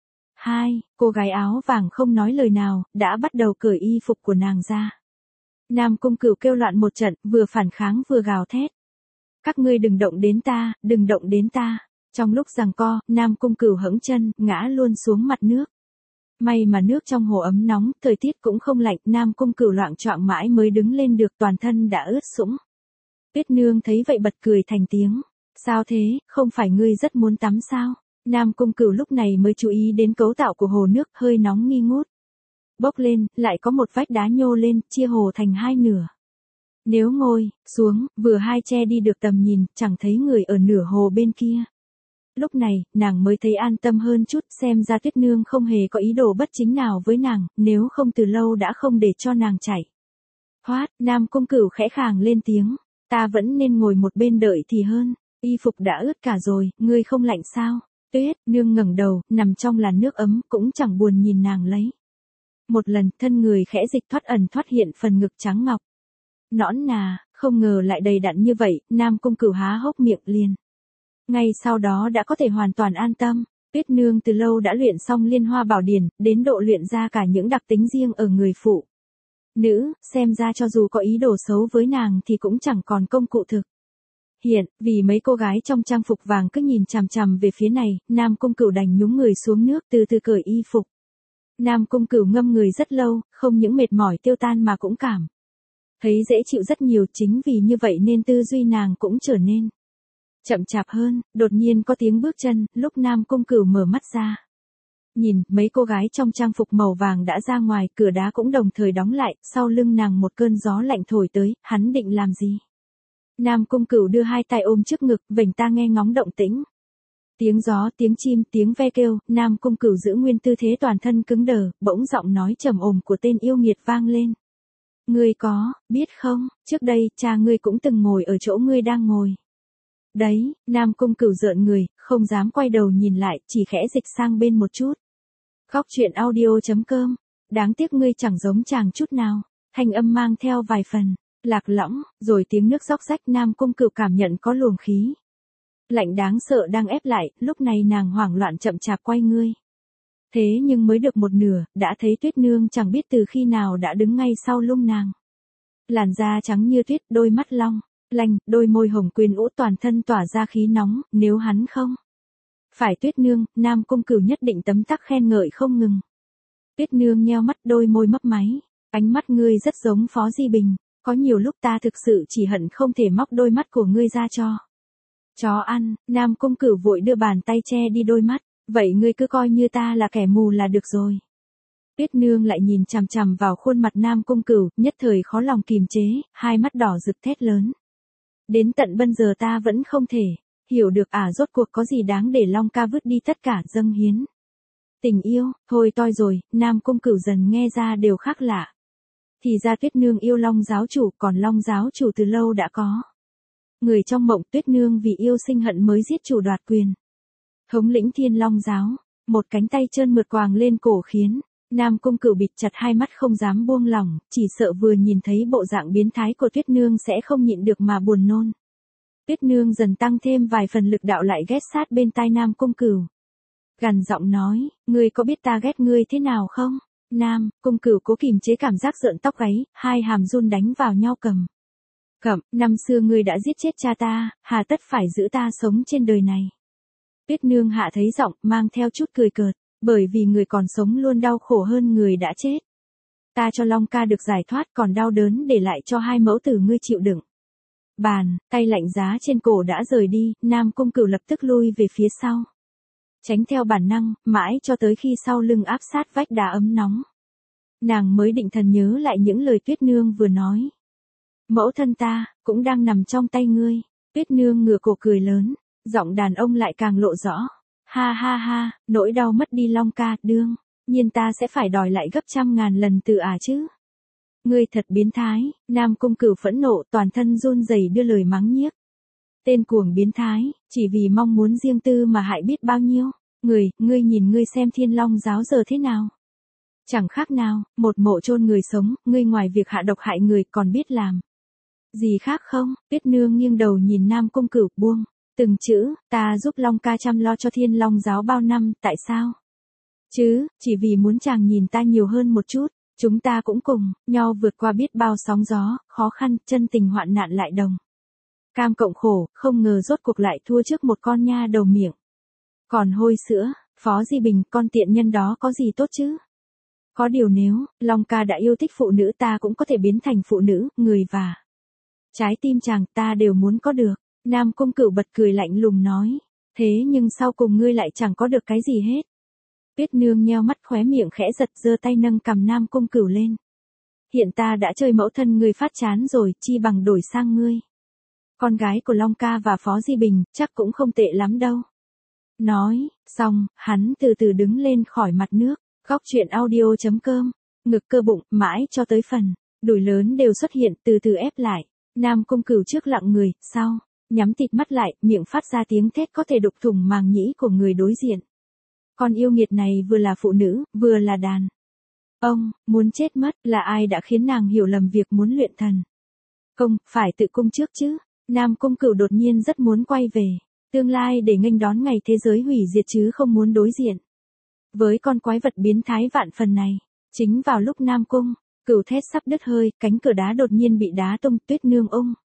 Hai, cô gái áo vàng không nói lời nào, đã bắt đầu cởi y phục của nàng ra. Nam Cung Cửu kêu loạn một trận, vừa phản kháng vừa gào thét. Các ngươi đừng động đến ta, đừng động đến ta. Trong lúc giằng co, Nam Cung Cửu hẫng chân, ngã luôn xuống mặt nước. May mà nước trong hồ ấm nóng, thời tiết cũng không lạnh, Nam Cung Cửu loạng choạng mãi mới đứng lên được, toàn thân đã ướt sũng. Tuyết Nương thấy vậy bật cười thành tiếng. Sao thế, không phải ngươi rất muốn tắm sao? Nam Cung Cửu lúc này mới chú ý đến cấu tạo của hồ nước, hơi nóng nghi ngút. Bốc lên, lại có một vách đá nhô lên, chia hồ thành hai nửa. Nếu ngồi xuống, vừa hai che đi được tầm nhìn, chẳng thấy người ở nửa hồ bên kia. Lúc này, nàng mới thấy an tâm hơn chút, xem ra Tuyết Nương không hề có ý đồ bất chính nào với nàng, nếu không từ lâu đã không để cho nàng chạy. Hoát, Nam Cung Cửu khẽ khàng lên tiếng, ta vẫn nên ngồi một bên đợi thì hơn, y phục đã ướt cả rồi, ngươi không lạnh sao? Tuyết Nương ngẩng đầu, nằm trong làn nước ấm, cũng chẳng buồn nhìn nàng lấy. Một lần, thân người khẽ dịch thoát ẩn thoát hiện phần ngực trắng ngọc. Nõn nà, không ngờ lại đầy đặn như vậy, Nam Cung Cửu há hốc miệng liền. Ngay sau đó đã có thể hoàn toàn an tâm. Tuyết Nương từ lâu đã luyện xong Liên Hoa Bảo Điển, đến độ luyện ra cả những đặc tính riêng ở người phụ nữ, xem ra cho dù có ý đồ xấu với nàng thì cũng chẳng còn công cụ thực hiện, vì mấy cô gái trong trang phục vàng cứ nhìn chằm chằm về phía này, Nam Cung Cửu đành nhúng người xuống nước, từ từ cởi y phục. Nam Cung Cửu ngâm người rất lâu, không những mệt mỏi tiêu tan mà cũng cảm thấy dễ chịu rất nhiều, chính vì như vậy nên tư duy nàng cũng trở nên chậm chạp hơn. Đột nhiên có tiếng bước chân, lúc Nam Cung Cửu mở mắt ra. Nhìn, mấy cô gái trong trang phục màu vàng đã ra ngoài, cửa đá cũng đồng thời đóng lại, sau lưng nàng một cơn gió lạnh thổi tới, hắn định làm gì? Nam Cung Cửu đưa hai tay ôm trước ngực, vểnh tai nghe ngóng động tĩnh. Tiếng gió, tiếng chim, tiếng ve kêu, Nam Cung Cửu giữ nguyên tư thế toàn thân cứng đờ, bỗng giọng nói trầm ổn của tên yêu nghiệt vang lên. Ngươi có biết không, trước đây, cha ngươi cũng từng ngồi ở chỗ ngươi đang ngồi. Đấy, Nam Cung Cửu rợn người, không dám quay đầu nhìn lại, chỉ khẽ dịch sang bên một chút. Góc truyện audio.com, đáng tiếc ngươi chẳng giống chàng chút nào. Thanh âm mang theo vài phần lạc lõng, rồi tiếng nước róc rách. Nam Cung Cửu cảm nhận có luồng khí lạnh đáng sợ đang ép lại, lúc này nàng hoảng loạn chậm chạp quay ngươi. Thế nhưng mới được một nửa, đã thấy Tuyết Nương chẳng biết từ khi nào đã đứng ngay sau lưng nàng. Làn da trắng như tuyết, đôi mắt long lanh, đôi môi hồng quyến rũ, toàn thân tỏa ra khí nóng, nếu hắn không phải Tuyết Nương, Nam Cung Cửu nhất định tấm tắc khen ngợi không ngừng. Tuyết Nương nheo mắt, đôi môi mấp máy, ánh mắt ngươi rất giống Phó Di Bình, có nhiều lúc ta thực sự chỉ hận không thể móc đôi mắt của ngươi ra cho Chó ăn, Nam Cung Cửu vội đưa bàn tay che đi đôi mắt, vậy ngươi cứ coi như ta là kẻ mù là được rồi. Tuyết Nương lại nhìn chằm chằm vào khuôn mặt Nam Cung Cửu, nhất thời khó lòng kìm chế, hai mắt đỏ rực thét lớn. Đến tận bây giờ ta vẫn không thể hiểu được rốt cuộc có gì đáng để Long ca vứt đi tất cả dâng hiến. Tình yêu, thôi toi rồi, Nam Cung Cửu dần nghe ra đều khác lạ. Thì ra Tuyết Nương yêu Long giáo chủ, còn Long giáo chủ từ lâu đã có người trong mộng. Tuyết Nương vì yêu sinh hận mới giết chủ đoạt quyền. Thống lĩnh Thiên Long giáo, một cánh tay trơn mượt quàng lên cổ khiến Nam Cung Cửu bịt chặt hai mắt không dám buông lỏng, chỉ sợ vừa nhìn thấy bộ dạng biến thái của Tuyết Nương sẽ không nhịn được mà buồn nôn. Tuyết Nương dần tăng thêm vài phần lực đạo lại ghét sát bên tai Nam Cung Cửu. Gằn giọng nói, ngươi có biết ta ghét ngươi thế nào không? Nam Cung Cửu cố kìm chế cảm giác rợn tóc gáy, hai hàm run đánh vào nhau cầm. Cẩm, năm xưa ngươi đã giết chết cha ta, hà tất phải giữ ta sống trên đời này. Tuyết Nương hạ thấy giọng mang theo chút cười cợt, bởi vì người còn sống luôn đau khổ hơn người đã chết. Ta cho Long ca được giải thoát còn đau đớn để lại cho hai mẫu tử ngươi chịu đựng. Bàn, tay lạnh giá trên cổ đã rời đi, Nam Cung Cửu lập tức lui về phía sau. Tránh theo bản năng, mãi cho tới khi sau lưng áp sát vách đá ấm nóng. Nàng mới định thần nhớ lại những lời Tuyết Nương vừa nói. Mẫu thân ta, cũng đang nằm trong tay ngươi. Tuyết Nương ngửa cổ cười lớn, giọng đàn ông lại càng lộ rõ. Ha ha ha, nỗi đau mất đi Long ca, đương nhiên ta sẽ phải đòi lại gấp trăm ngàn lần từ chứ. Ngươi thật biến thái, Nam Cung Cửu phẫn nộ toàn thân run rẩy đưa lời mắng nhiếc. Tên cuồng biến thái, chỉ vì mong muốn riêng tư mà hại biết bao nhiêu ngươi nhìn ngươi xem Thiên Long giáo giờ thế nào. Chẳng khác nào, một mộ chôn người sống, ngươi ngoài việc hạ độc hại người còn biết làm gì khác không? Tuyết Nương nghiêng đầu nhìn Nam Cung Cửu buông từng chữ, ta giúp Long ca chăm lo cho Thiên Long giáo bao năm, tại sao? Chứ, chỉ vì muốn chàng nhìn ta nhiều hơn một chút, chúng ta cũng cùng nhau vượt qua biết bao sóng gió, khó khăn, chân tình hoạn nạn lại đồng cam cộng khổ, không ngờ rốt cuộc lại thua trước một con nha đầu miệng còn hôi sữa. Phó Di Bình, con tiện nhân đó có gì tốt chứ? Có điều nếu Long ca đã yêu thích phụ nữ, ta cũng có thể biến thành phụ nữ, người và trái tim chàng ta đều muốn có được. Nam Cung Cửu bật cười lạnh lùng nói, thế nhưng sau cùng ngươi lại chẳng có được cái gì hết. Tuyết Nương nheo mắt khóe miệng khẽ giật, giơ tay nâng cằm Nam Cung Cửu lên. Hiện ta đã chơi mẫu thân ngươi phát chán rồi, chi bằng đổi sang ngươi. Con gái của Long ca và Phó Di Bình, chắc cũng không tệ lắm đâu. Nói, xong, hắn từ từ đứng lên khỏi mặt nước. Góc truyện audio.com, ngực cơ bụng, mãi cho tới phần đùi lớn đều xuất hiện, từ từ ép lại. Nam Cung Cửu trước lặng người, sau nhắm tịt mắt lại, miệng phát ra tiếng thét có thể đục thủng màng nhĩ của người đối diện. Con yêu nghiệt này vừa là phụ nữ, vừa là đàn ông, muốn chết mất. Là ai đã khiến nàng hiểu lầm việc muốn luyện thần công, phải tự cung trước chứ? Nam Cung Cửu đột nhiên rất muốn quay về tương lai để nghênh đón ngày thế giới hủy diệt chứ không muốn đối diện với con quái vật biến thái vạn phần này. Chính vào lúc Nam Cung Cửu thét sắp đứt hơi, cánh cửa đá đột nhiên bị đá tung. Tuyết Nương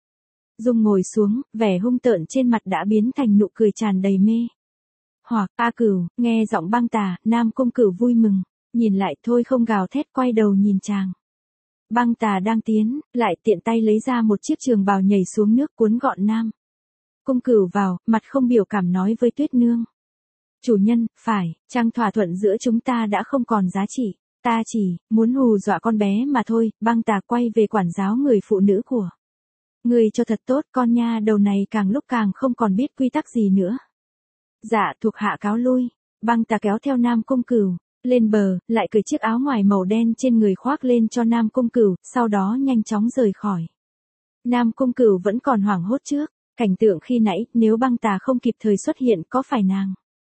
Dung ngồi xuống, vẻ hung tợn trên mặt đã biến thành nụ cười tràn đầy mê hoặc. Cửu, nghe giọng Băng Tà, Nam Cung Cửu vui mừng, nhìn lại thôi không gào thét, quay đầu nhìn chàng. Băng Tà đang tiến, lại tiện tay lấy ra một chiếc trường bào nhảy xuống nước cuốn gọn Nam Cung Cửu vào, mặt không biểu cảm nói với Tuyết Nương. Chủ nhân, phải, chăng thỏa thuận giữa chúng ta đã không còn giá trị, ta chỉ muốn hù dọa con bé mà thôi. Băng Tà quay về quản giáo người phụ nữ của người cho thật tốt, con nha đầu này càng lúc càng không còn biết quy tắc gì nữa. Dạ, thuộc hạ cáo lui. Băng Tà kéo theo Nam Cung Cửu lên bờ, lại cởi chiếc áo ngoài màu đen trên người khoác lên cho Nam Cung Cửu, sau đó nhanh chóng rời khỏi. Nam Cung Cửu vẫn còn hoảng hốt trước cảnh tượng khi nãy, nếu Băng Tà không kịp thời xuất hiện, có phải nàng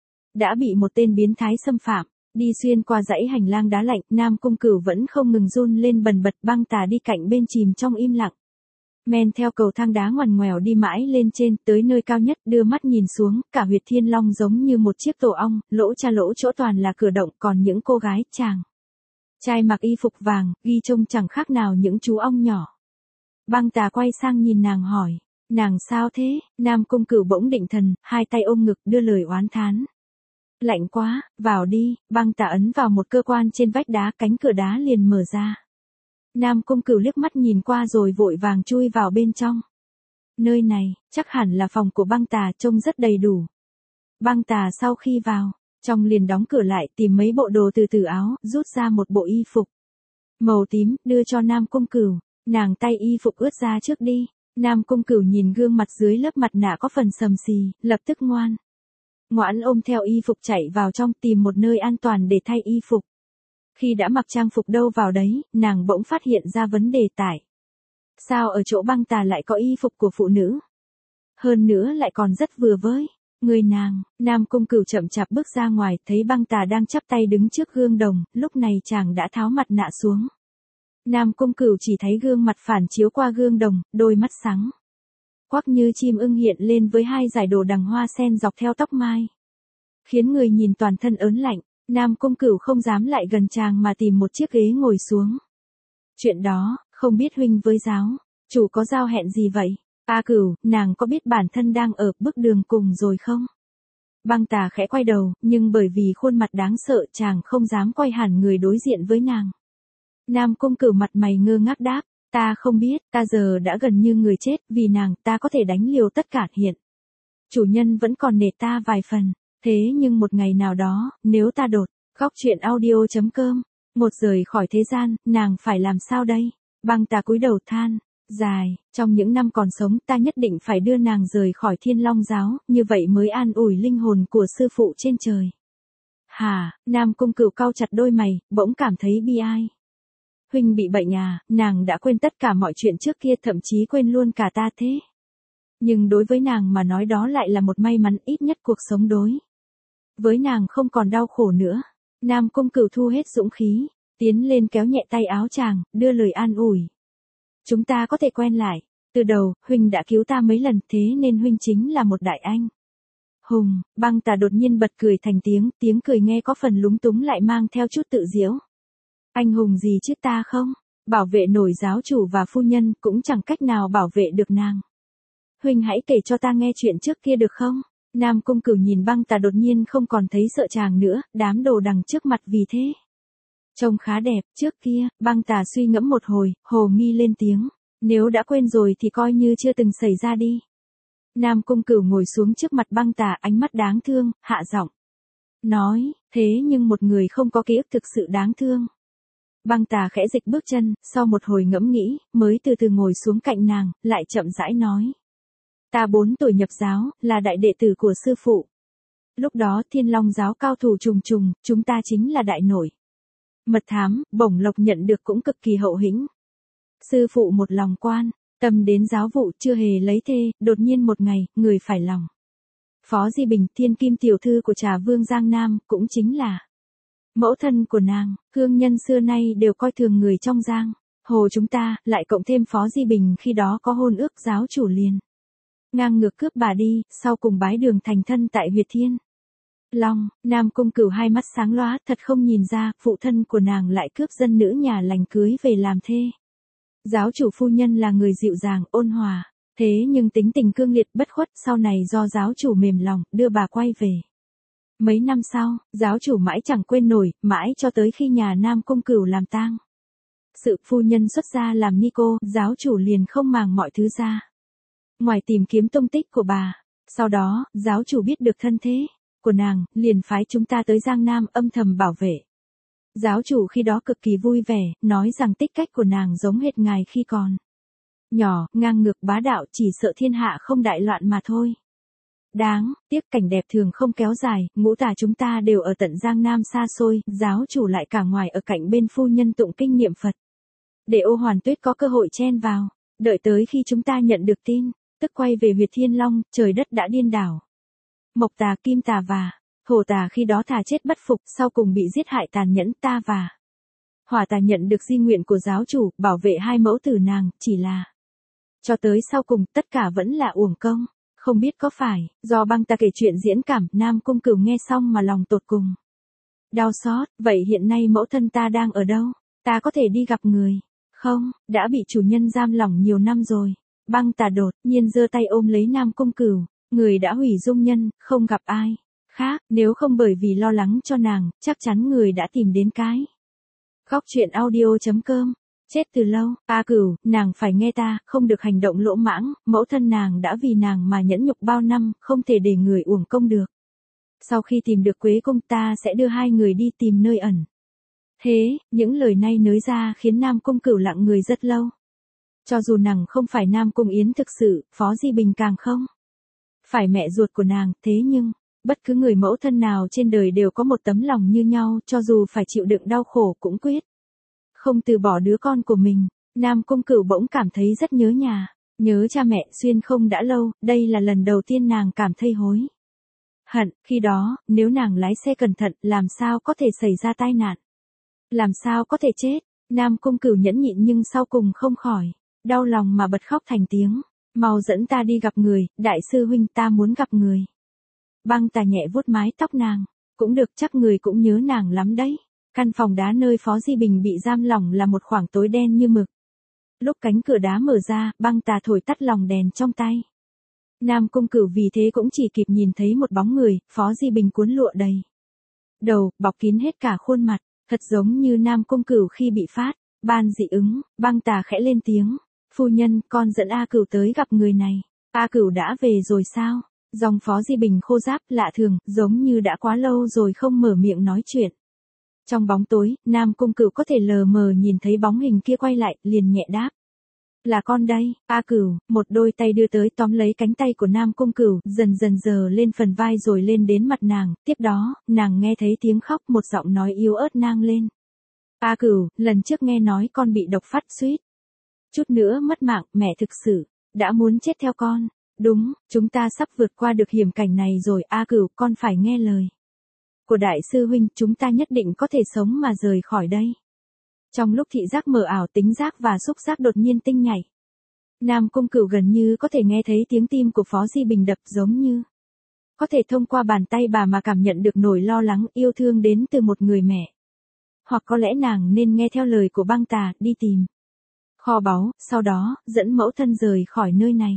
đã bị một tên biến thái xâm phạm? Đi xuyên qua dãy hành lang đá lạnh, Nam Cung Cửu vẫn không ngừng run lên bần bật. Băng Tà đi cạnh bên chìm trong im lặng. Men theo cầu thang đá ngoằn ngoèo đi mãi lên trên, tới nơi cao nhất, đưa mắt nhìn xuống, cả huyệt Thiên Long giống như một chiếc tổ ong, lỗ chỗ toàn là cửa động, còn những cô gái, chàng trai mặc y phục vàng, ghi trông chẳng khác nào những chú ong nhỏ. Băng Tà quay sang nhìn nàng hỏi, nàng sao thế? Nam Cung Cửu bỗng định thần, hai tay ôm ngực đưa lời oán thán. Lạnh quá, vào đi. Băng Tà ấn vào một cơ quan trên vách đá, cánh cửa đá liền mở ra. Nam Cung Cửu liếc mắt nhìn qua rồi vội vàng chui vào bên trong. Nơi này, chắc hẳn là phòng của băng tà, trông rất đầy đủ. Băng tà sau khi vào, trong liền đóng cửa lại, tìm mấy bộ đồ từ từ áo, rút ra một bộ y phục màu tím, đưa cho Nam Cung Cửu. Nàng tay y phục ướt ra trước đi. Nam Cung Cửu nhìn gương mặt dưới lớp mặt nạ có phần sầm xì, lập tức ngoãn ôm theo y phục chạy vào trong, tìm một nơi an toàn để thay y phục. Khi đã mặc trang phục đâu vào đấy, nàng bỗng phát hiện ra vấn đề tại sao ở chỗ băng tà lại có y phục của phụ nữ. Hơn nữa lại còn rất vừa với người nàng. Nam Cung Cửu chậm chạp bước ra ngoài, thấy băng tà đang chắp tay đứng trước gương đồng, lúc này chàng đã tháo mặt nạ xuống. Nam Cung Cửu chỉ thấy gương mặt phản chiếu qua gương đồng, đôi mắt sáng quắc như chim ưng hiện lên với hai dải đồ đằng hoa sen dọc theo tóc mai, khiến người nhìn toàn thân ớn lạnh. Nam Cung Cửu không dám lại gần chàng mà tìm một chiếc ghế ngồi xuống. Chuyện đó, không biết huynh với giáo chủ có giao hẹn gì vậy? A Cửu, nàng có biết bản thân đang ở bước đường cùng rồi không? Băng tà khẽ quay đầu, nhưng bởi vì khuôn mặt đáng sợ chàng không dám quay hẳn người đối diện với nàng. Nam Cung Cửu mặt mày ngơ ngác đáp, ta không biết, ta giờ đã gần như người chết, vì nàng ta có thể đánh liều tất cả hiện. Chủ nhân vẫn còn nể ta vài phần, thế nhưng một ngày nào đó, nếu ta đột, góc truyện audio.com, một rời khỏi thế gian, nàng phải làm sao đây? Băng tà cúi đầu than dài, trong những năm còn sống ta nhất định phải đưa nàng rời khỏi Thiên Long giáo, như vậy mới an ủi linh hồn của sư phụ trên trời. Hả, Nam Cung Cửu cau chặt đôi mày, bỗng cảm thấy bi ai. Huynh bị bệnh à, nàng đã quên tất cả mọi chuyện trước kia, thậm chí quên luôn cả ta thế. Nhưng đối với nàng mà nói đó lại là một may mắn, ít nhất cuộc sống đối với nàng không còn đau khổ nữa. Nam Cung Cửu thu hết dũng khí, tiến lên kéo nhẹ tay áo chàng, đưa lời an ủi. Chúng ta có thể quen lại. Từ đầu, huynh đã cứu ta mấy lần, thế nên huynh chính là một đại anh hùng. Băng tà đột nhiên bật cười thành tiếng cười nghe có phần lúng túng lại mang theo chút tự giễu. Anh hùng gì chứ, ta không bảo vệ nổi giáo chủ và phu nhân, cũng chẳng cách nào bảo vệ được nàng. Huynh hãy kể cho ta nghe chuyện trước kia được không? Nam Cung Cửu nhìn băng tà đột nhiên không còn thấy sợ chàng nữa, đám đồ đằng trước mặt vì thế trông khá đẹp. Trước kia, băng tà suy ngẫm một hồi, hồ nghi lên tiếng. Nếu đã quên rồi thì coi như chưa từng xảy ra đi. Nam Cung Cửu ngồi xuống trước mặt băng tà, ánh mắt đáng thương, hạ giọng nói, thế nhưng một người không có ký ức thực sự đáng thương. Băng tà khẽ dịch bước chân, sau một hồi ngẫm nghĩ, mới từ từ ngồi xuống cạnh nàng, lại chậm rãi nói. Ta 4 tuổi nhập giáo, là đại đệ tử của sư phụ. Lúc đó Thiên Long giáo cao thủ trùng trùng, chúng ta chính là đại nổi mật thám, bổng lộc nhận được cũng cực kỳ hậu hĩnh. Sư phụ một lòng quan tâm đến giáo vụ, chưa hề lấy thê, đột nhiên một ngày, người phải lòng. Phó Di Bình, thiên kim tiểu thư của Trà Vương Giang Nam, cũng chính là mẫu thân của nàng. Hương nhân xưa nay đều coi thường người trong giang hồ chúng ta, lại cộng thêm Phó Di Bình khi đó có hôn ước, giáo chủ liền ngang ngược cướp bà đi, sau cùng bái đường thành thân tại huyệt Thiên Long. Nam Cung Cửu hai mắt sáng lóa, thật không nhìn ra, phụ thân của nàng lại cướp dân nữ nhà lành cưới về làm thê. Giáo chủ phu nhân là người dịu dàng, ôn hòa, thế nhưng tính tình cương liệt bất khuất, sau này do giáo chủ mềm lòng, đưa bà quay về. Mấy năm sau, giáo chủ mãi chẳng quên nổi, mãi cho tới khi nhà Nam Cung Cửu làm tang sự, phu nhân xuất gia làm ni cô, giáo chủ liền không màng mọi thứ ra ngoài tìm kiếm tung tích của bà. Sau đó, giáo chủ biết được thân thế của nàng, liền phái chúng ta tới Giang Nam âm thầm bảo vệ. Giáo chủ khi đó cực kỳ vui vẻ, nói rằng tích cách của nàng giống hệt ngài khi còn nhỏ, ngang ngược bá đạo, chỉ sợ thiên hạ không đại loạn mà thôi. Đáng tiếc cảnh đẹp thường không kéo dài, ngũ tả chúng ta đều ở tận Giang Nam xa xôi, giáo chủ lại cả ngoài ở cạnh bên phu nhân tụng kinh niệm Phật. Để Ô Hoàn Tuyết có cơ hội chen vào, đợi tới khi chúng ta nhận được tin, tức quay về huyệt Thiên Long, trời đất đã điên đảo. Mộc tà, kim tà và hổ tà khi đó thà chết bất phục, sau cùng bị giết hại tàn nhẫn. Ta và hỏa tà nhận được di nguyện của giáo chủ, bảo vệ hai mẫu tử nàng, chỉ là cho tới sau cùng, tất cả vẫn là uổng công. Không biết có phải do băng tà kể chuyện diễn cảm. Nam Cung Cửu nghe xong mà lòng tột cùng đau xót. Vậy hiện nay mẫu thân ta đang ở đâu? Ta có thể đi gặp người không? Đã bị chủ nhân giam lỏng nhiều năm rồi. Băng tà đột nhiên giơ tay ôm lấy Nam Cung Cửu. Người đã hủy dung nhân, không gặp ai khác, nếu không bởi vì lo lắng cho nàng, chắc chắn người đã tìm đến cái góc truyện audio.com. Chết từ lâu, A Cửu, nàng phải nghe ta, không được hành động lỗ mãng, mẫu thân nàng đã vì nàng mà nhẫn nhục bao năm, không thể để người uổng công được. Sau khi tìm được Quế Cung ta sẽ đưa hai người đi tìm nơi ẩn. Thế, những lời này nới ra khiến Nam Cung Cửu lặng người rất lâu. Cho dù nàng không phải Nam Cung Yến thực sự, Phó Di Bình càng không phải mẹ ruột của nàng, thế nhưng, bất cứ người mẫu thân nào trên đời đều có một tấm lòng như nhau, cho dù phải chịu đựng đau khổ cũng quyết không từ bỏ đứa con của mình. Nam Cung Cửu bỗng cảm thấy rất nhớ nhà, nhớ cha mẹ xuyên không đã lâu, đây là lần đầu tiên nàng cảm thấy hối hận, khi đó, nếu nàng lái xe cẩn thận, làm sao có thể xảy ra tai nạn, làm sao có thể chết. Nam Cung Cửu nhẫn nhịn nhưng sau cùng không khỏi đau lòng mà bật khóc thành tiếng. Mau dẫn ta đi gặp người, đại sư huynh, ta muốn gặp người. Băng Tà nhẹ vuốt mái tóc nàng, cũng được, chắc người cũng nhớ nàng lắm đấy. Căn phòng đá nơi Phó Di Bình bị giam lỏng là một khoảng tối đen như mực. Lúc cánh cửa đá mở ra, Băng Tà thổi tắt lồng đèn trong tay. Nam Cung Cửu vì thế cũng chỉ kịp nhìn thấy một bóng người, Phó Di Bình cuốn lụa đầy đầu, bọc kín hết cả khuôn mặt, thật giống như Nam Cung Cửu khi bị phát ban dị ứng. Băng Tà khẽ lên tiếng, phu nhân, con dẫn A Cửu tới gặp người này. A Cửu đã về rồi sao? Dòng Phó Di Bình khô ráp, lạ thường, giống như đã quá lâu rồi không mở miệng nói chuyện. Trong bóng tối, Nam Cung Cửu có thể lờ mờ nhìn thấy bóng hình kia quay lại, liền nhẹ đáp. Là con đây. A Cửu, một đôi tay đưa tới tóm lấy cánh tay của Nam Cung Cửu, dần dần dờ lên phần vai rồi lên đến mặt nàng, tiếp đó, nàng nghe thấy tiếng khóc, một giọng nói yếu ớt nang lên. A Cửu, lần trước nghe nói con bị độc phát suýt chút nữa mất mạng, mẹ thực sự đã muốn chết theo con. Đúng, chúng ta sắp vượt qua được hiểm cảnh này rồi. A Cửu, con phải nghe lời của đại sư huynh, chúng ta nhất định có thể sống mà rời khỏi đây. Trong lúc thị giác mờ ảo, tính giác và xúc giác đột nhiên tinh nhạy. Nam Cung Cửu gần như có thể nghe thấy tiếng tim của Phó Di Bình đập, giống như có thể thông qua bàn tay bà mà cảm nhận được nỗi lo lắng, yêu thương đến từ một người mẹ. Hoặc có lẽ nàng nên nghe theo lời của Băng Tà, đi tìm kho báu, sau đó, dẫn mẫu thân rời khỏi nơi này.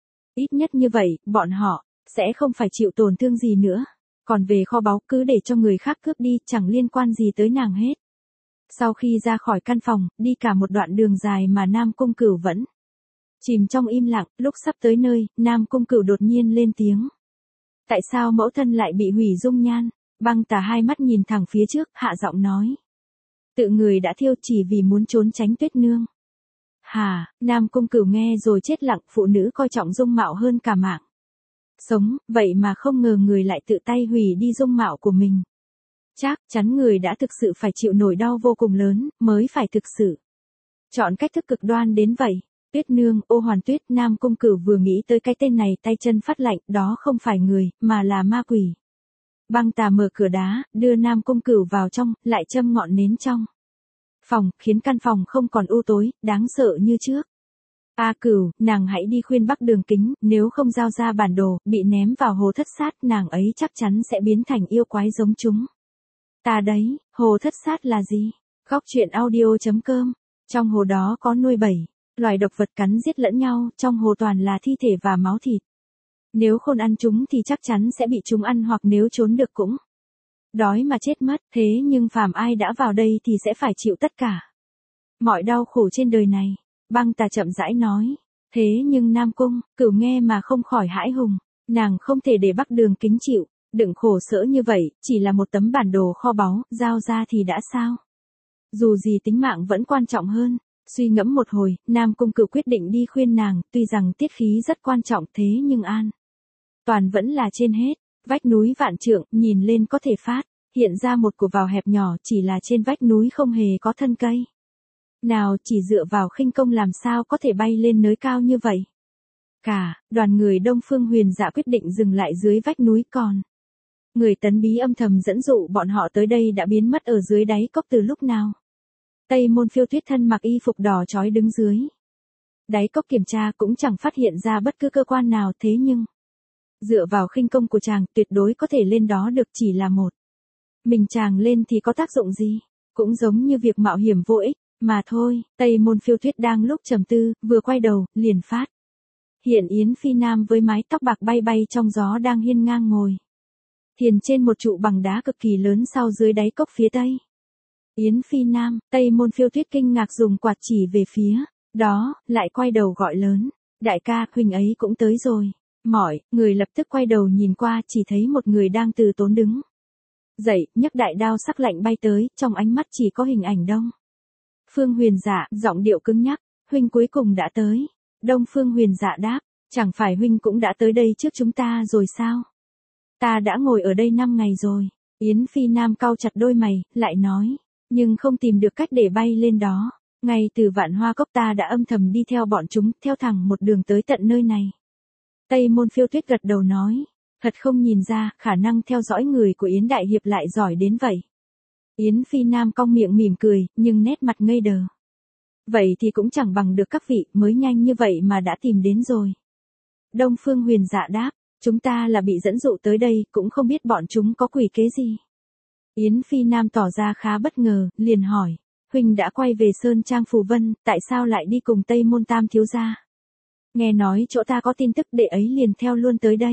Ít nhất như vậy, bọn họ sẽ không phải chịu tổn thương gì nữa. Còn về kho báu, cứ để cho người khác cướp đi, chẳng liên quan gì tới nàng hết. Sau khi ra khỏi căn phòng, đi cả một đoạn đường dài mà Nam Cung Cửu vẫn chìm trong im lặng, lúc sắp tới nơi, Nam Cung Cửu đột nhiên lên tiếng. Tại sao mẫu thân lại bị hủy dung nhan? Băng Tà hai mắt nhìn thẳng phía trước, hạ giọng nói. Tự người đã thiêu chỉ vì muốn trốn tránh Tuyết Nương. Hà, Nam Cung Cửu nghe rồi chết lặng, phụ nữ coi trọng dung mạo hơn cả mạng sống, vậy mà không ngờ người lại tự tay hủy đi dung mạo của mình. Chắc chắn người đã thực sự phải chịu nỗi đau vô cùng lớn, mới phải thực sự chọn cách thức cực đoan đến vậy. Tuyết Nương, Ô Hoàn Tuyết. Nam Cung Cửu vừa nghĩ tới cái tên này, tay chân phát lạnh, đó không phải người, mà là ma quỷ. Băng Tà mở cửa đá, đưa Nam Cung Cửu vào trong, lại châm ngọn nến trong phòng, khiến căn phòng không còn u tối, đáng sợ như trước. A Cửu, nàng hãy đi khuyên Bắc Đường Kính, nếu không giao ra bản đồ, bị ném vào hồ thất sát, nàng ấy chắc chắn sẽ biến thành yêu quái giống chúng ta đấy. Hồ thất sát là gì? Góc truyện audio.com. Trong hồ đó có nuôi 7 loài độc vật cắn giết lẫn nhau, trong hồ toàn là thi thể và máu thịt. Nếu khôn ăn chúng thì chắc chắn sẽ bị chúng ăn, hoặc nếu trốn được cũng đói mà chết mất. Thế nhưng phàm ai đã vào đây thì sẽ phải chịu tất cả mọi đau khổ trên đời này. Băng Tà chậm rãi nói. Thế nhưng Nam Cung Cửu nghe mà không khỏi hãi hùng. Nàng không thể để Bắc Đường Kính chịu đựng khổ sở như vậy, chỉ là một tấm bản đồ kho báu, giao ra thì đã sao? Dù gì tính mạng vẫn quan trọng hơn. Suy ngẫm một hồi, Nam Cung Cửu quyết định đi khuyên nàng, tuy rằng tiết khí rất quan trọng, thế nhưng an toàn vẫn là trên hết. Vách núi vạn trượng, nhìn lên có thể phát hiện ra một của vào hẹp nhỏ, chỉ là trên vách núi không hề có thân cây nào, chỉ dựa vào khinh công làm sao có thể bay lên nơi cao như vậy. Đoàn người Đông Phương Huyền Dạ quyết định dừng lại dưới vách núi, còn người Tấn Bí âm thầm dẫn dụ bọn họ tới đây đã biến mất ở dưới đáy cốc từ lúc nào. Tây Môn Phiêu Tuyết thân mặc y phục đỏ chói đứng dưới đáy cốc kiểm tra cũng chẳng phát hiện ra bất cứ cơ quan nào, thế nhưng dựa vào khinh công của chàng, tuyệt đối có thể lên đó được, chỉ là một mình chàng lên thì có tác dụng gì, cũng giống như việc mạo hiểm vô ích mà thôi. Tây Môn Phiêu Tuyết đang lúc trầm tư, vừa quay đầu, liền phát hiện Yến Phi Nam với mái tóc bạc bay bay trong gió đang hiên ngang ngồi thiền trên một trụ bằng đá cực kỳ lớn sau dưới đáy cốc phía tây. Yến Phi Nam, Tây Môn Phiêu Tuyết kinh ngạc dùng quạt chỉ về phía đó, lại quay đầu gọi lớn. Đại ca, huynh ấy cũng tới rồi. Người lập tức quay đầu nhìn qua, chỉ thấy một người đang từ tốn đứng dậy, nhấc đại đao sắc lạnh bay tới, trong ánh mắt chỉ có hình ảnh Đông Phương Huyền Dạ, giọng điệu cứng nhắc, huynh cuối cùng đã tới. Đông Phương Huyền Dạ đáp, chẳng phải huynh cũng đã tới đây trước chúng ta rồi sao? Ta đã ngồi ở đây 5 ngày rồi. Yến Phi Nam cau chặt đôi mày, lại nói, nhưng không tìm được cách để bay lên đó. Ngay từ Vạn Hoa Cốc ta đã âm thầm đi theo bọn chúng, theo thẳng một đường tới tận nơi này. Tây Môn Phiêu Tuyết gật đầu nói, thật không nhìn ra, khả năng theo dõi người của Yến Đại Hiệp lại giỏi đến vậy. Yến Phi Nam cong miệng mỉm cười, nhưng nét mặt ngây đờ. Vậy thì cũng chẳng bằng được các vị, mới nhanh như vậy mà đã tìm đến rồi. Đông Phương Huyền Dạ đáp, chúng ta là bị dẫn dụ tới đây, cũng không biết bọn chúng có quỷ kế gì. Yến Phi Nam tỏ ra khá bất ngờ, liền hỏi, huynh đã quay về Sơn Trang Phù Vân, tại sao lại đi cùng Tây Môn Tam thiếu gia? Nghe nói chỗ ta có tin tức, đệ ấy liền theo luôn tới đây.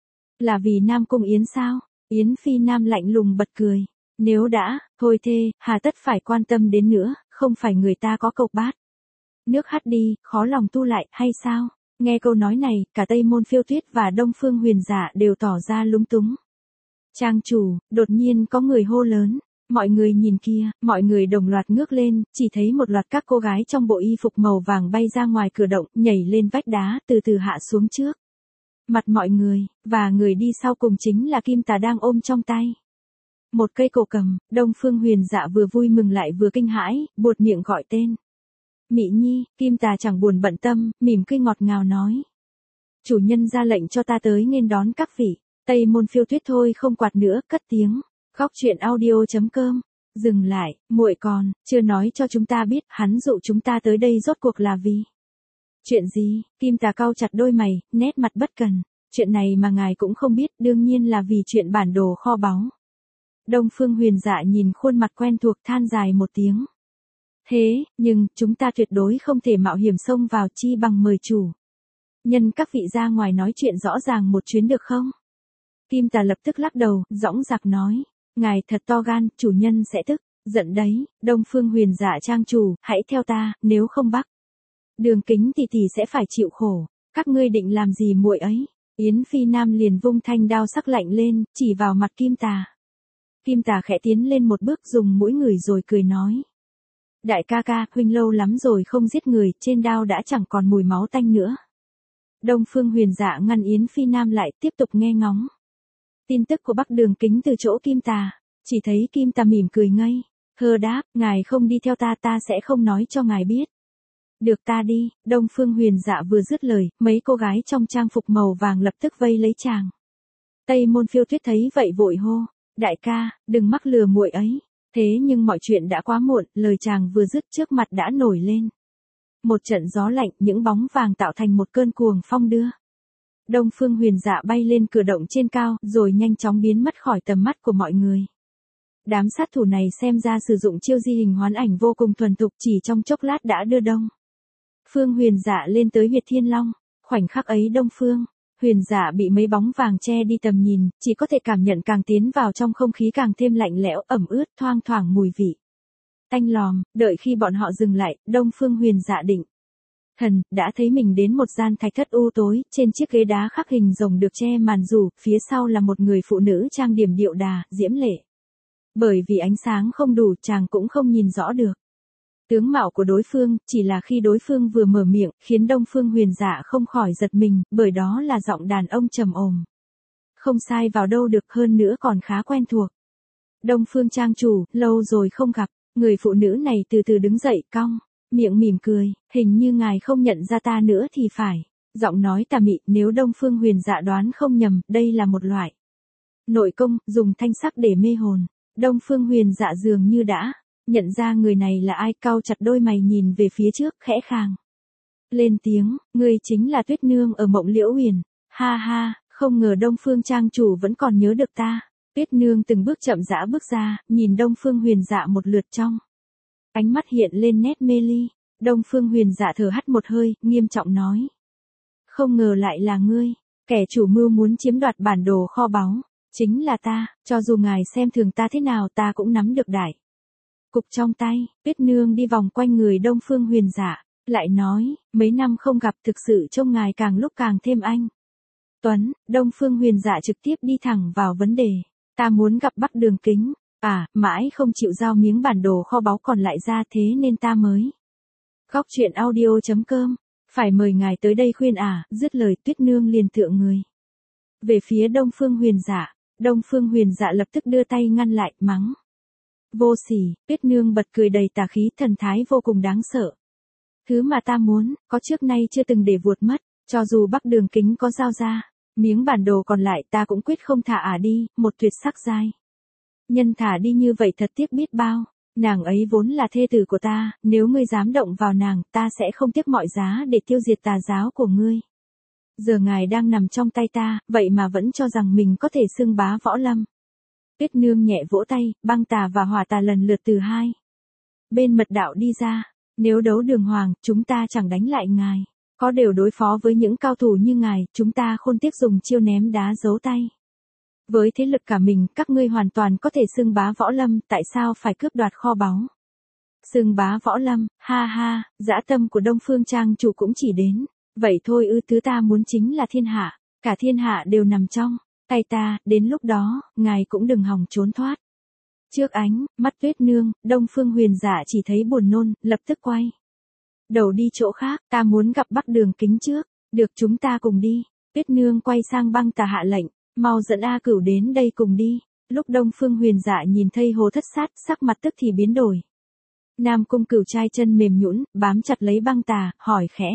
Là vì Nam Cung Yến sao? Yến Phi Nam lạnh lùng bật cười. Nếu đã, thôi thê, hà tất phải quan tâm đến nữa, không phải người ta có cộc bát nước hắt đi, khó lòng tu lại, hay sao? Nghe câu nói này, cả Tây Môn Phiêu Tuyết và Đông Phương Huyền Dạ đều tỏ ra lúng túng. Trang chủ, đột nhiên có người hô lớn. Mọi người nhìn kia, mọi người đồng loạt ngước lên, chỉ thấy một loạt các cô gái trong bộ y phục màu vàng bay ra ngoài cửa động, nhảy lên vách đá, từ từ hạ xuống trước mặt mọi người, và người đi sau cùng chính là Kim Tà đang ôm trong tay một cây cổ cầm. Đông Phương Huyền Dạ vừa vui mừng lại vừa kinh hãi, buột miệng gọi tên. Mị Nhi. Kim Tà chẳng buồn bận tâm, mỉm cười ngọt ngào nói. Chủ nhân ra lệnh cho ta tới nghênh đón các vị. Tây Môn Phiêu Tuyết thôi không quạt nữa, cất tiếng. Góc truyện audio.com. Dừng lại, muội còn, chưa nói cho chúng ta biết, hắn dụ chúng ta tới đây rốt cuộc là vì chuyện gì? Kim Tà cau chặt đôi mày, nét mặt bất cần. Chuyện này mà ngài cũng không biết, đương nhiên là vì chuyện bản đồ kho báu. Đông Phương Huyền Dạ nhìn khuôn mặt quen thuộc than dài một tiếng. Thế, nhưng, chúng ta tuyệt đối không thể mạo hiểm xông vào, chi bằng mời chủ nhân các vị ra ngoài nói chuyện rõ ràng một chuyến được không? Kim Tà lập tức lắc đầu, dõng dạc nói. Ngài thật to gan, chủ nhân sẽ tức giận đấy. Đông Phương Huyền Dạ trang chủ, hãy theo ta, nếu không Bắc Đường Kính tỷ sẽ phải chịu khổ. Các ngươi định làm gì muội ấy? Yến Phi Nam liền vung thanh đao sắc lạnh lên, chỉ vào mặt Kim Tà. Kim Tà khẽ tiến lên một bước, dùng mũi ngửi rồi cười nói. Đại ca ca, huynh lâu lắm rồi không giết người, trên đao đã chẳng còn mùi máu tanh nữa. Đông Phương Huyền Dạ ngăn Yến Phi Nam lại, tiếp tục nghe ngóng tin tức của Bắc Đường Kính từ chỗ Kim Tà. Chỉ thấy Kim Tà mỉm cười ngây thơ đáp, ngài không đi theo ta, ta sẽ không nói cho ngài biết. Được, ta đi. Đông Phương Huyền Dạ vừa dứt lời, mấy cô gái trong trang phục màu vàng lập tức vây lấy chàng. Tây Môn Phiêu Tuyết thấy vậy vội hô, đại ca, đừng mắc lừa muội ấy. Thế nhưng mọi chuyện đã quá muộn, lời chàng vừa dứt trước mặt đã nổi lên một trận gió lạnh, những bóng vàng tạo thành một cơn cuồng phong đưa Đông Phương Huyền Dạ bay lên cửa động trên cao, rồi nhanh chóng biến mất khỏi tầm mắt của mọi người. Đám sát thủ này xem ra sử dụng chiêu di hình hoán ảnh vô cùng thuần thục, chỉ trong chốc lát đã đưa Đông Phương Huyền Dạ lên tới huyệt Thiên Long. Khoảnh khắc ấy Đông Phương Huyền Dạ bị mấy bóng vàng che đi tầm nhìn, chỉ có thể cảm nhận càng tiến vào trong không khí càng thêm lạnh lẽo, ẩm ướt, thoang thoảng mùi vị tanh lòm. Đợi khi bọn họ dừng lại, Đông Phương Huyền Dạ định thần, đã thấy mình đến một gian thạch thất u tối, trên chiếc ghế đá khắc hình rồng được che màn rủ, phía sau là một người phụ nữ trang điểm điệu đà, diễm lệ. Bởi vì ánh sáng không đủ, chàng cũng không nhìn rõ được tướng mạo của đối phương, chỉ là khi đối phương vừa mở miệng, khiến Đông Phương Huyền Dạ không khỏi giật mình, bởi đó là giọng đàn ông trầm ổn. Không sai vào đâu được, hơn nữa còn khá quen thuộc. Đông Phương trang chủ, lâu rồi không gặp. Người phụ nữ này từ từ đứng dậy, cong miệng mỉm cười, hình như ngài không nhận ra ta nữa thì phải. Giọng nói tà mị, nếu Đông Phương Huyền Dạ đoán không nhầm, đây là một loại nội công, dùng thanh sắc để mê hồn. Đông Phương Huyền Dạ dường như đã nhận ra người này là ai, cau chặt đôi mày nhìn về phía trước, khẽ khàng lên tiếng, ngươi chính là Tuyết Nương ở Mộng Liễu Huyền. Ha ha, không ngờ Đông Phương trang chủ vẫn còn nhớ được ta. Tuyết Nương từng bước chậm rãi bước ra, nhìn Đông Phương Huyền Dạ một lượt, trong ánh mắt hiện lên nét mê ly. Đông Phương Huyền Dạ thở hắt một hơi, nghiêm trọng nói. Không ngờ lại là ngươi, kẻ chủ mưu muốn chiếm đoạt bản đồ kho báu. Chính là ta, cho dù ngài xem thường ta thế nào ta cũng nắm được đại cục trong tay, Tuyết Nương đi vòng quanh người Đông Phương Huyền Dạ, lại nói, mấy năm không gặp thực sự trông ngài càng lúc càng thêm anh Tuấn. Đông Phương Huyền Dạ trực tiếp đi thẳng vào vấn đề, ta muốn gặp Bắc Đường Kính, mãi không chịu giao miếng bản đồ kho báu còn lại ra thế nên ta mới. Góc truyện audio.com, phải mời ngài tới đây khuyên dứt lời Tuyết Nương liền tựa người về phía Đông Phương Huyền Dạ. Đông Phương Huyền Dạ lập tức đưa tay ngăn lại, mắng. Vô sỉ. Tuyết Nương bật cười đầy tà khí, thần thái vô cùng đáng sợ. Thứ mà ta muốn, có trước nay chưa từng để vuột mất, cho dù Bắc Đường Kính có giao ra, miếng bản đồ còn lại ta cũng quyết không thả đi, một tuyệt sắc giai nhân thả đi như vậy thật tiếc biết bao, nàng ấy vốn là thê tử của ta, nếu ngươi dám động vào nàng, ta sẽ không tiếc mọi giá để tiêu diệt tà giáo của ngươi. Giờ ngài đang nằm trong tay ta, vậy mà vẫn cho rằng mình có thể xưng bá võ lâm. Tuyết Nương nhẹ vỗ tay, băng tà và hỏa tà lần lượt từ hai bên mật đạo đi ra. Nếu đấu đường hoàng, chúng ta chẳng đánh lại ngài. Có đều đối phó với những cao thủ như ngài, chúng ta khôn tiếc dùng chiêu ném đá giấu tay. Với thế lực cả mình, các ngươi hoàn toàn có thể xưng bá võ lâm, tại sao phải cướp đoạt kho báu? Xưng bá võ lâm, ha ha, dã tâm của Đông Phương Trang chủ cũng chỉ đến. Vậy thôi thứ ta muốn chính là thiên hạ, cả thiên hạ đều nằm trong tay ta, đến lúc đó, ngài cũng đừng hòng trốn thoát. Trước ánh mắt Tuyết Nương, Đông Phương Huyền Dạ chỉ thấy buồn nôn, lập tức quay đầu đi chỗ khác, ta muốn gặp Bắc Đường Kính trước, được chúng ta cùng đi. Tuyết Nương quay sang băng tà hạ lệnh, mau dẫn A Cửu đến đây cùng đi. Lúc Đông Phương Huyền Dạ nhìn thấy Hồ Thất Sát, sắc mặt tức thì biến đổi. Nam Cung Cửu trai chân mềm nhũn, bám chặt lấy băng tà, hỏi khẽ.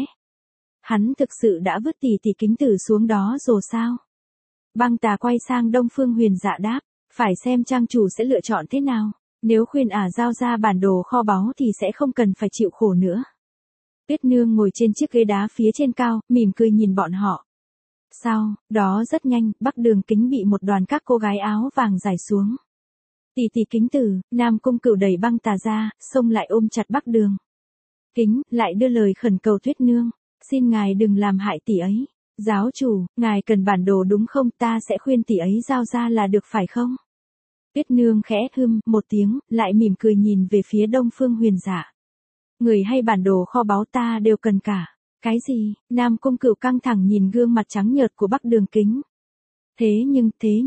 Hắn thực sự đã vứt tỷ tỷ Kính Tử xuống đó rồi sao? Băng tà quay sang Đông Phương Huyền Dạ đáp, phải xem trang chủ sẽ lựa chọn thế nào. Nếu khuyên giao ra bản đồ kho báu thì sẽ không cần phải chịu khổ nữa. Tuyết Nương ngồi trên chiếc ghế đá phía trên cao, mỉm cười nhìn bọn họ. Sau đó rất nhanh, Bắc Đường Kính bị một đoàn các cô gái áo vàng giải xuống. Tỷ tỷ Kính Tử, Nam Cung Cửu đẩy băng tà ra, xông lại ôm chặt Bắc Đường Kính, lại đưa lời khẩn cầu Tuyết Nương. Xin ngài đừng làm hại tỷ ấy. Giáo chủ, ngài cần bản đồ đúng không? Ta sẽ khuyên tỷ ấy giao ra là được phải không? Tuyết Nương khẽ một tiếng, lại mỉm cười nhìn về phía Đông Phương Huyền Dạ. Người hay bản đồ kho báu ta đều cần cả. Cái gì? Nam Cung Cửu căng thẳng nhìn gương mặt trắng nhợt của Bắc Đường Kính. Thế nhưng,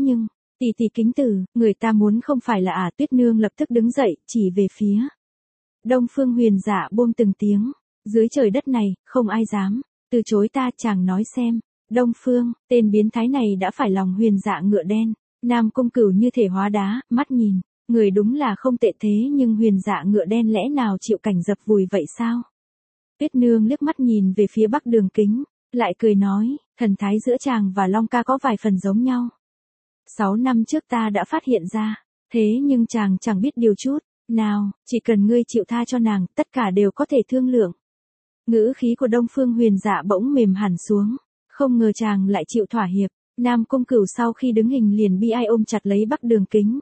tỷ tỷ Kính Tử, người ta muốn không phải là Tuyết Nương lập tức đứng dậy, chỉ về phía Đông Phương Huyền Dạ buông từng tiếng. Dưới trời đất này, không ai dám từ chối ta, chàng nói xem. Đông Phương, tên biến thái này đã phải lòng Huyền Dạ ngựa đen. Nam Cung Cửu như thể hóa đá, mắt nhìn, người đúng là không tệ thế nhưng Huyền Dạ ngựa đen lẽ nào chịu cảnh dập vùi vậy sao? Tuyết Nương liếc mắt nhìn về phía Bắc Đường Kính, lại cười nói, thần thái giữa chàng và Long ca có vài phần giống nhau. 6 năm trước ta đã phát hiện ra, thế nhưng chàng chẳng biết điều chút nào, chỉ cần ngươi chịu tha cho nàng, tất cả đều có thể thương lượng. Ngữ khí của Đông Phương Huyền Dạ bỗng mềm hẳn xuống, không ngờ chàng lại chịu thỏa hiệp. Nam Cung Cửu sau khi đứng hình liền bi ai ôm chặt lấy Bắc Đường Kính.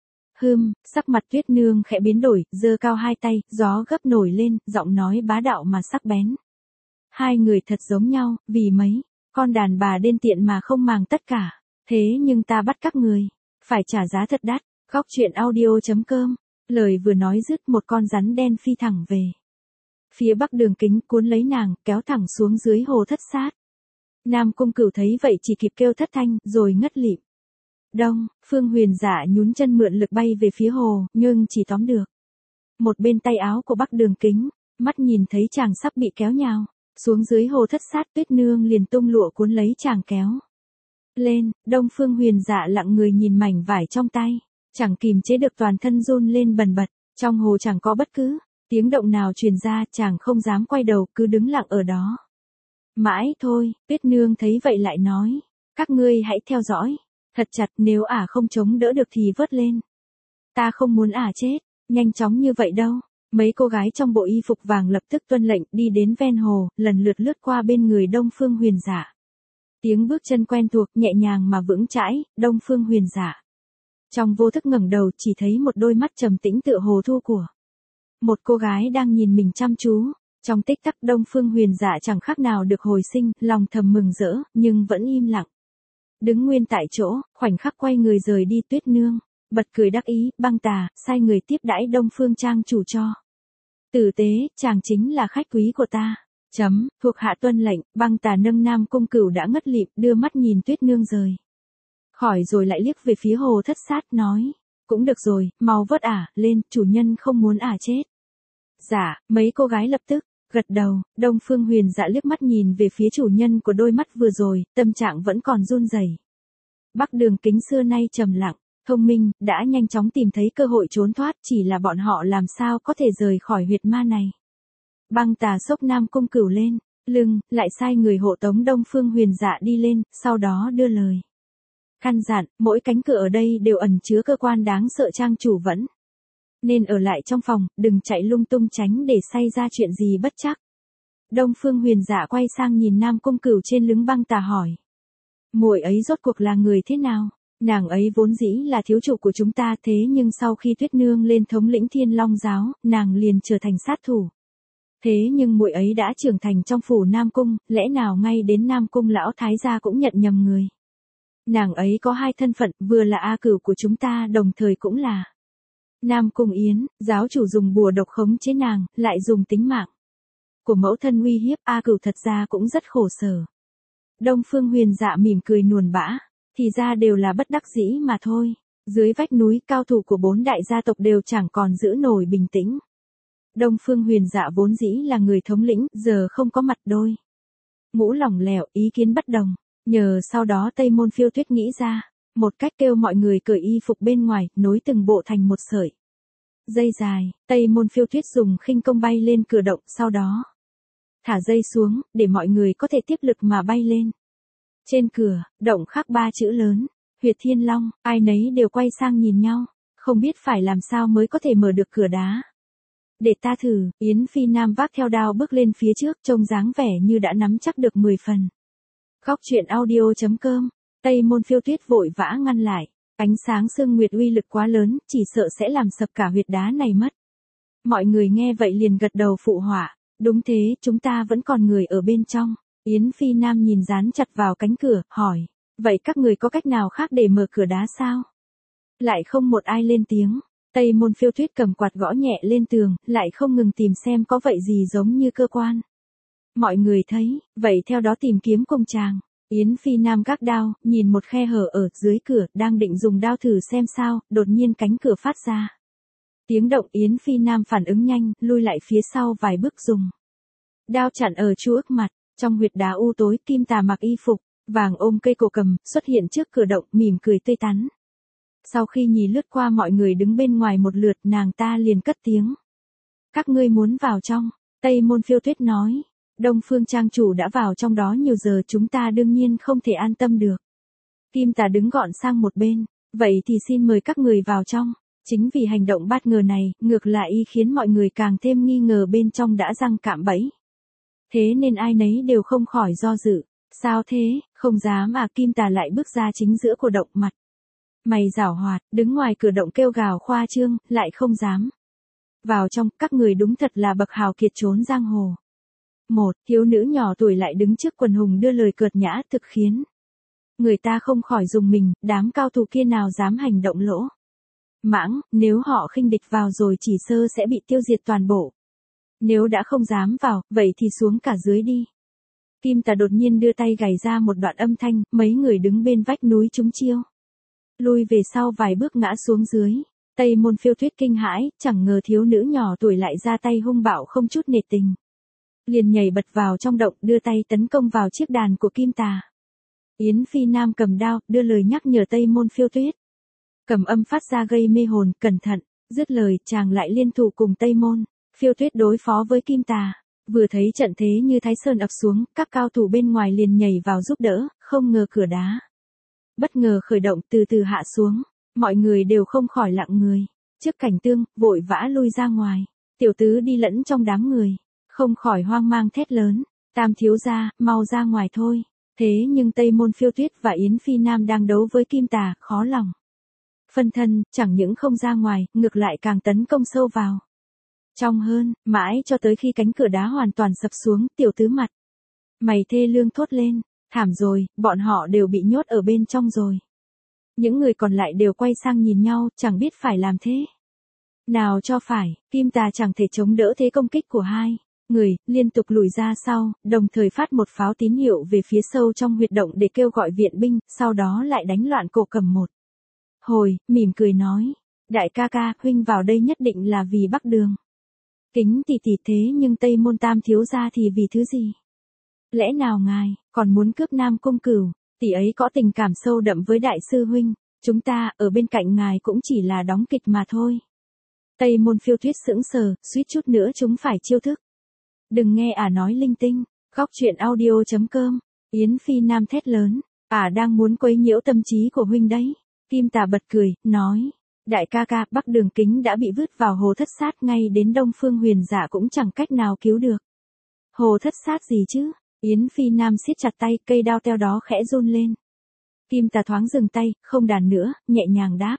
Sắc mặt Tuyết Nương khẽ biến đổi, giơ cao hai tay, gió gấp nổi lên, giọng nói bá đạo mà sắc bén. Hai người thật giống nhau, vì mấy con đàn bà đê tiện mà không màng tất cả. Thế nhưng ta bắt các người phải trả giá thật đắt. Góc truyện audio.com. Lời vừa nói dứt, một con rắn đen phi thẳng về phía Bắc Đường Kính, cuốn lấy nàng, kéo thẳng xuống dưới Hồ Thất Sát. Nam Cung Cửu thấy vậy chỉ kịp kêu thất thanh, rồi ngất lịm. Đông Phương Huyền Dạ nhún chân mượn lực bay về phía hồ, nhưng chỉ tóm được một bên tay áo của Bắc Đường Kính, mắt nhìn thấy chàng sắp bị kéo nhào xuống dưới Hồ Thất Sát. Tuyết Nương liền tung lụa cuốn lấy chàng kéo lên. Đông Phương Huyền Dạ lặng người nhìn mảnh vải trong tay, chẳng kìm chế được toàn thân run lên bần bật. Trong hồ chẳng có bất cứ tiếng động nào truyền ra, chàng không dám quay đầu, cứ đứng lặng ở đó. Mãi thôi, Tuyết Nương thấy vậy lại nói, các ngươi hãy theo dõi thật chặt, nếu không chống đỡ được thì vớt lên. Ta không muốn chết nhanh chóng như vậy đâu. Mấy cô gái trong bộ y phục vàng lập tức tuân lệnh, đi đến ven hồ, lần lượt lướt qua bên người Đông Phương Huyền Dạ. Tiếng bước chân quen thuộc, nhẹ nhàng mà vững chãi. Đông Phương Huyền Dạ trong vô thức ngẩng đầu, chỉ thấy một đôi mắt trầm tĩnh tựa hồ thu của một cô gái đang nhìn mình chăm chú. Trong tích tắc Đông Phương Huyền Dạ chẳng khác nào được hồi sinh, lòng thầm mừng rỡ, nhưng vẫn im lặng. Đứng nguyên tại chỗ, khoảnh khắc quay người rời đi. Tuyết Nương bật cười đắc ý, Băng Tà, sai người tiếp đãi Đông Phương trang chủ cho. Tử tế, chàng chính là khách quý của ta. Thuộc hạ tuân lệnh, Băng Tà nâng Nam Cung Cửu đã ngất lịm, đưa mắt nhìn Tuyết Nương rời khỏi rồi lại liếc về phía Hồ Thất Sát, nói. Cũng được rồi, mau vớt ả lên, chủ nhân không muốn ả chết. Dạ, mấy cô gái lập tức gật đầu. Đông Phương Huyền Dạ liếc mắt nhìn về phía chủ nhân của đôi mắt vừa rồi, tâm trạng vẫn còn run rẩy. Bắc Đường Kính xưa nay trầm lặng, thông minh, đã nhanh chóng tìm thấy cơ hội trốn thoát, chỉ là bọn họ làm sao có thể rời khỏi huyệt ma này. Băng Tà xốc Nam Cung Cửu lên lưng, lại sai người hộ tống Đông Phương Huyền Dạ đi lên, sau đó đưa lời căn dặn, mỗi cánh cửa ở đây đều ẩn chứa cơ quan đáng sợ, trang chủ vẫn nên ở lại trong phòng, đừng chạy lung tung tránh để xảy ra chuyện gì bất trắc. Đông Phương Huyền Dạ quay sang nhìn Nam Cung Cửu trên lưng Băng Tà hỏi. Muội ấy rốt cuộc là người thế nào? Nàng ấy vốn dĩ là thiếu chủ của chúng ta, thế nhưng sau khi Tuyết Nương lên thống lĩnh Thiên Long giáo, nàng liền trở thành sát thủ. Thế nhưng muội ấy đã trưởng thành trong phủ Nam Cung, lẽ nào ngay đến Nam Cung lão thái gia cũng nhận nhầm người? Nàng ấy có hai thân phận, vừa là A Cửu của chúng ta, đồng thời cũng là Nam Cung Yến, giáo chủ dùng bùa độc khống chế nàng, lại dùng tính mạng của mẫu thân uy hiếp, A Cửu thật ra cũng rất khổ sở. Đông Phương Huyền Dạ mỉm cười nuồn bã, thì ra đều là bất đắc dĩ mà thôi. Dưới vách núi, cao thủ của 4 đại gia tộc đều chẳng còn giữ nổi bình tĩnh. Đông Phương Huyền Dạ vốn dĩ là người thống lĩnh, giờ không có mặt đôi ngũ lỏng lẻo, ý kiến bất đồng. Nhờ sau đó Tây Môn Phiêu Tuyết nghĩ ra một cách kêu mọi người cởi y phục bên ngoài, nối từng bộ thành một sợi dây dài. Tây Môn Phiêu Tuyết dùng khinh công bay lên cửa động, sau đó thả dây xuống, để mọi người có thể tiếp lực mà bay lên. Trên cửa động khắc 3 chữ lớn, Huyệt Thiên Long, ai nấy đều quay sang nhìn nhau, không biết phải làm sao mới có thể mở được cửa đá. Để ta thử. Yến Phi Nam vác theo đao bước lên phía trước, trông dáng vẻ như đã nắm chắc được 10 phần. Góc truyện audio.com. Tây Môn Phiêu Tuyết vội vã ngăn lại. Ánh sáng sương nguyệt uy lực quá lớn, chỉ sợ sẽ làm sập cả huyệt đá này mất. Mọi người nghe vậy liền gật đầu phụ họa. Đúng thế, chúng ta vẫn còn người ở bên trong. Yến Phi Nam nhìn dán chặt vào cánh cửa, hỏi. Vậy các người có cách nào khác để mở cửa đá sao? Lại không một ai lên tiếng. Tây Môn Phiêu Tuyết cầm quạt gõ nhẹ lên tường, lại không ngừng tìm xem có vậy gì giống như cơ quan. Mọi người thấy, vậy theo đó tìm kiếm cùng chàng. Yến Phi Nam gác đao, nhìn một khe hở ở dưới cửa, đang định dùng đao thử xem sao, đột nhiên cánh cửa phát ra tiếng động. Yến Phi Nam phản ứng nhanh, lui lại phía sau vài bước, dùng đao chặn ở chuốc mặt. Trong huyệt đá u tối, Kim Tà mặc y phục vàng ôm cây cổ cầm, xuất hiện trước cửa động, mỉm cười tươi tắn. Sau khi nhìn lướt qua mọi người đứng bên ngoài một lượt, nàng ta liền cất tiếng. Các ngươi muốn vào trong? Tây Môn Phiêu Tuyết nói. Đông Phương trang chủ đã vào trong đó nhiều giờ, chúng ta đương nhiên không thể an tâm được. Kim Tà đứng gọn sang một bên. Vậy thì xin mời các người vào trong. Chính vì hành động bất ngờ này, ngược lại y khiến mọi người càng thêm nghi ngờ bên trong đã giăng cạm bẫy. Thế nên ai nấy đều không khỏi do dự. Sao thế, không dám à? Kim Tà lại bước ra chính giữa của động, mặt mày giảo hoạt, đứng ngoài cửa động kêu gào khoa trương, lại không dám vào trong. Các người đúng thật là bậc hào kiệt trốn giang hồ. Một thiếu nữ nhỏ tuổi lại đứng trước quần hùng đưa lời cợt nhã, thực khiến người ta không khỏi rùng mình. Đám cao thủ kia nào dám hành động lỗ mãng, nếu họ khinh địch vào rồi chỉ sơ sẽ bị tiêu diệt toàn bộ. Nếu đã không dám vào, vậy thì xuống cả dưới đi. Kim Tà đột nhiên đưa tay gảy ra một đoạn âm thanh, mấy người đứng bên vách núi trúng chiêu, lui về sau vài bước ngã xuống dưới. Tây Môn Phiêu Tuyết kinh hãi, chẳng ngờ thiếu nữ nhỏ tuổi lại ra tay hung bạo không chút nể tình. Liền nhảy bật vào trong động, đưa tay tấn công vào chiếc đàn của Kim Tà. Yến Phi Nam cầm đao, đưa lời nhắc nhở Tây Môn Phiêu Tuyết. Cầm âm phát ra gây mê hồn, cẩn thận. Dứt lời, chàng lại liên thủ cùng Tây Môn Phiêu Tuyết đối phó với Kim Tà. Vừa thấy trận thế như Thái Sơn ập xuống, các cao thủ bên ngoài liền nhảy vào giúp đỡ, không ngờ cửa đá bất ngờ khởi động, từ từ hạ xuống. Mọi người đều không khỏi lặng người trước cảnh tương, vội vã lui ra ngoài. Tiểu tứ đi lẫn trong đám người, không khỏi hoang mang thét lớn. Tam thiếu gia, mau ra ngoài thôi. Thế nhưng Tây Môn Phiêu Tuyết và Yến Phi Nam đang đấu với Kim Tà, khó lòng phân thân, chẳng những không ra ngoài, ngược lại càng tấn công sâu vào trong hơn, mãi cho tới khi cánh cửa đá hoàn toàn sập xuống. Tiểu tứ mặt mày thê lương thốt lên. Thảm rồi, bọn họ đều bị nhốt ở bên trong rồi. Những người còn lại đều quay sang nhìn nhau, chẳng biết phải làm thế nào cho phải. Kim Tà chẳng thể chống đỡ thế công kích của hai người, liên tục lùi ra sau, đồng thời phát một pháo tín hiệu về phía sâu trong huyệt động để kêu gọi viện binh, sau đó lại đánh loạn cổ cầm một hồi, mỉm cười nói, đại ca ca, huynh vào đây nhất định là vì Bắc Đường Kính tỷ tỷ, thế nhưng Tây Môn Tam thiếu gia thì vì thứ gì? Lẽ nào ngài còn muốn cướp Nam Cung Cửu? Tỷ ấy có tình cảm sâu đậm với đại sư huynh, chúng ta ở bên cạnh ngài cũng chỉ là đóng kịch mà thôi. Tây Môn Phiêu Tuyết sững sờ, suýt chút nữa chúng phải chiêu thức. Đừng nghe nói linh tinh. Góc truyện audio.com. Yến Phi Nam thét lớn, đang muốn quấy nhiễu tâm trí của huynh đấy. Kim Tà bật cười, nói, đại ca ca, Bắc Đường Kính đã bị vứt vào hồ thất sát, ngay đến Đông Phương Huyền Dạ cũng chẳng cách nào cứu được. Hồ thất sát gì chứ? Yến Phi Nam siết chặt tay, cây đao teo đó khẽ run lên. Kim Tà thoáng dừng tay, không đàn nữa, nhẹ nhàng đáp.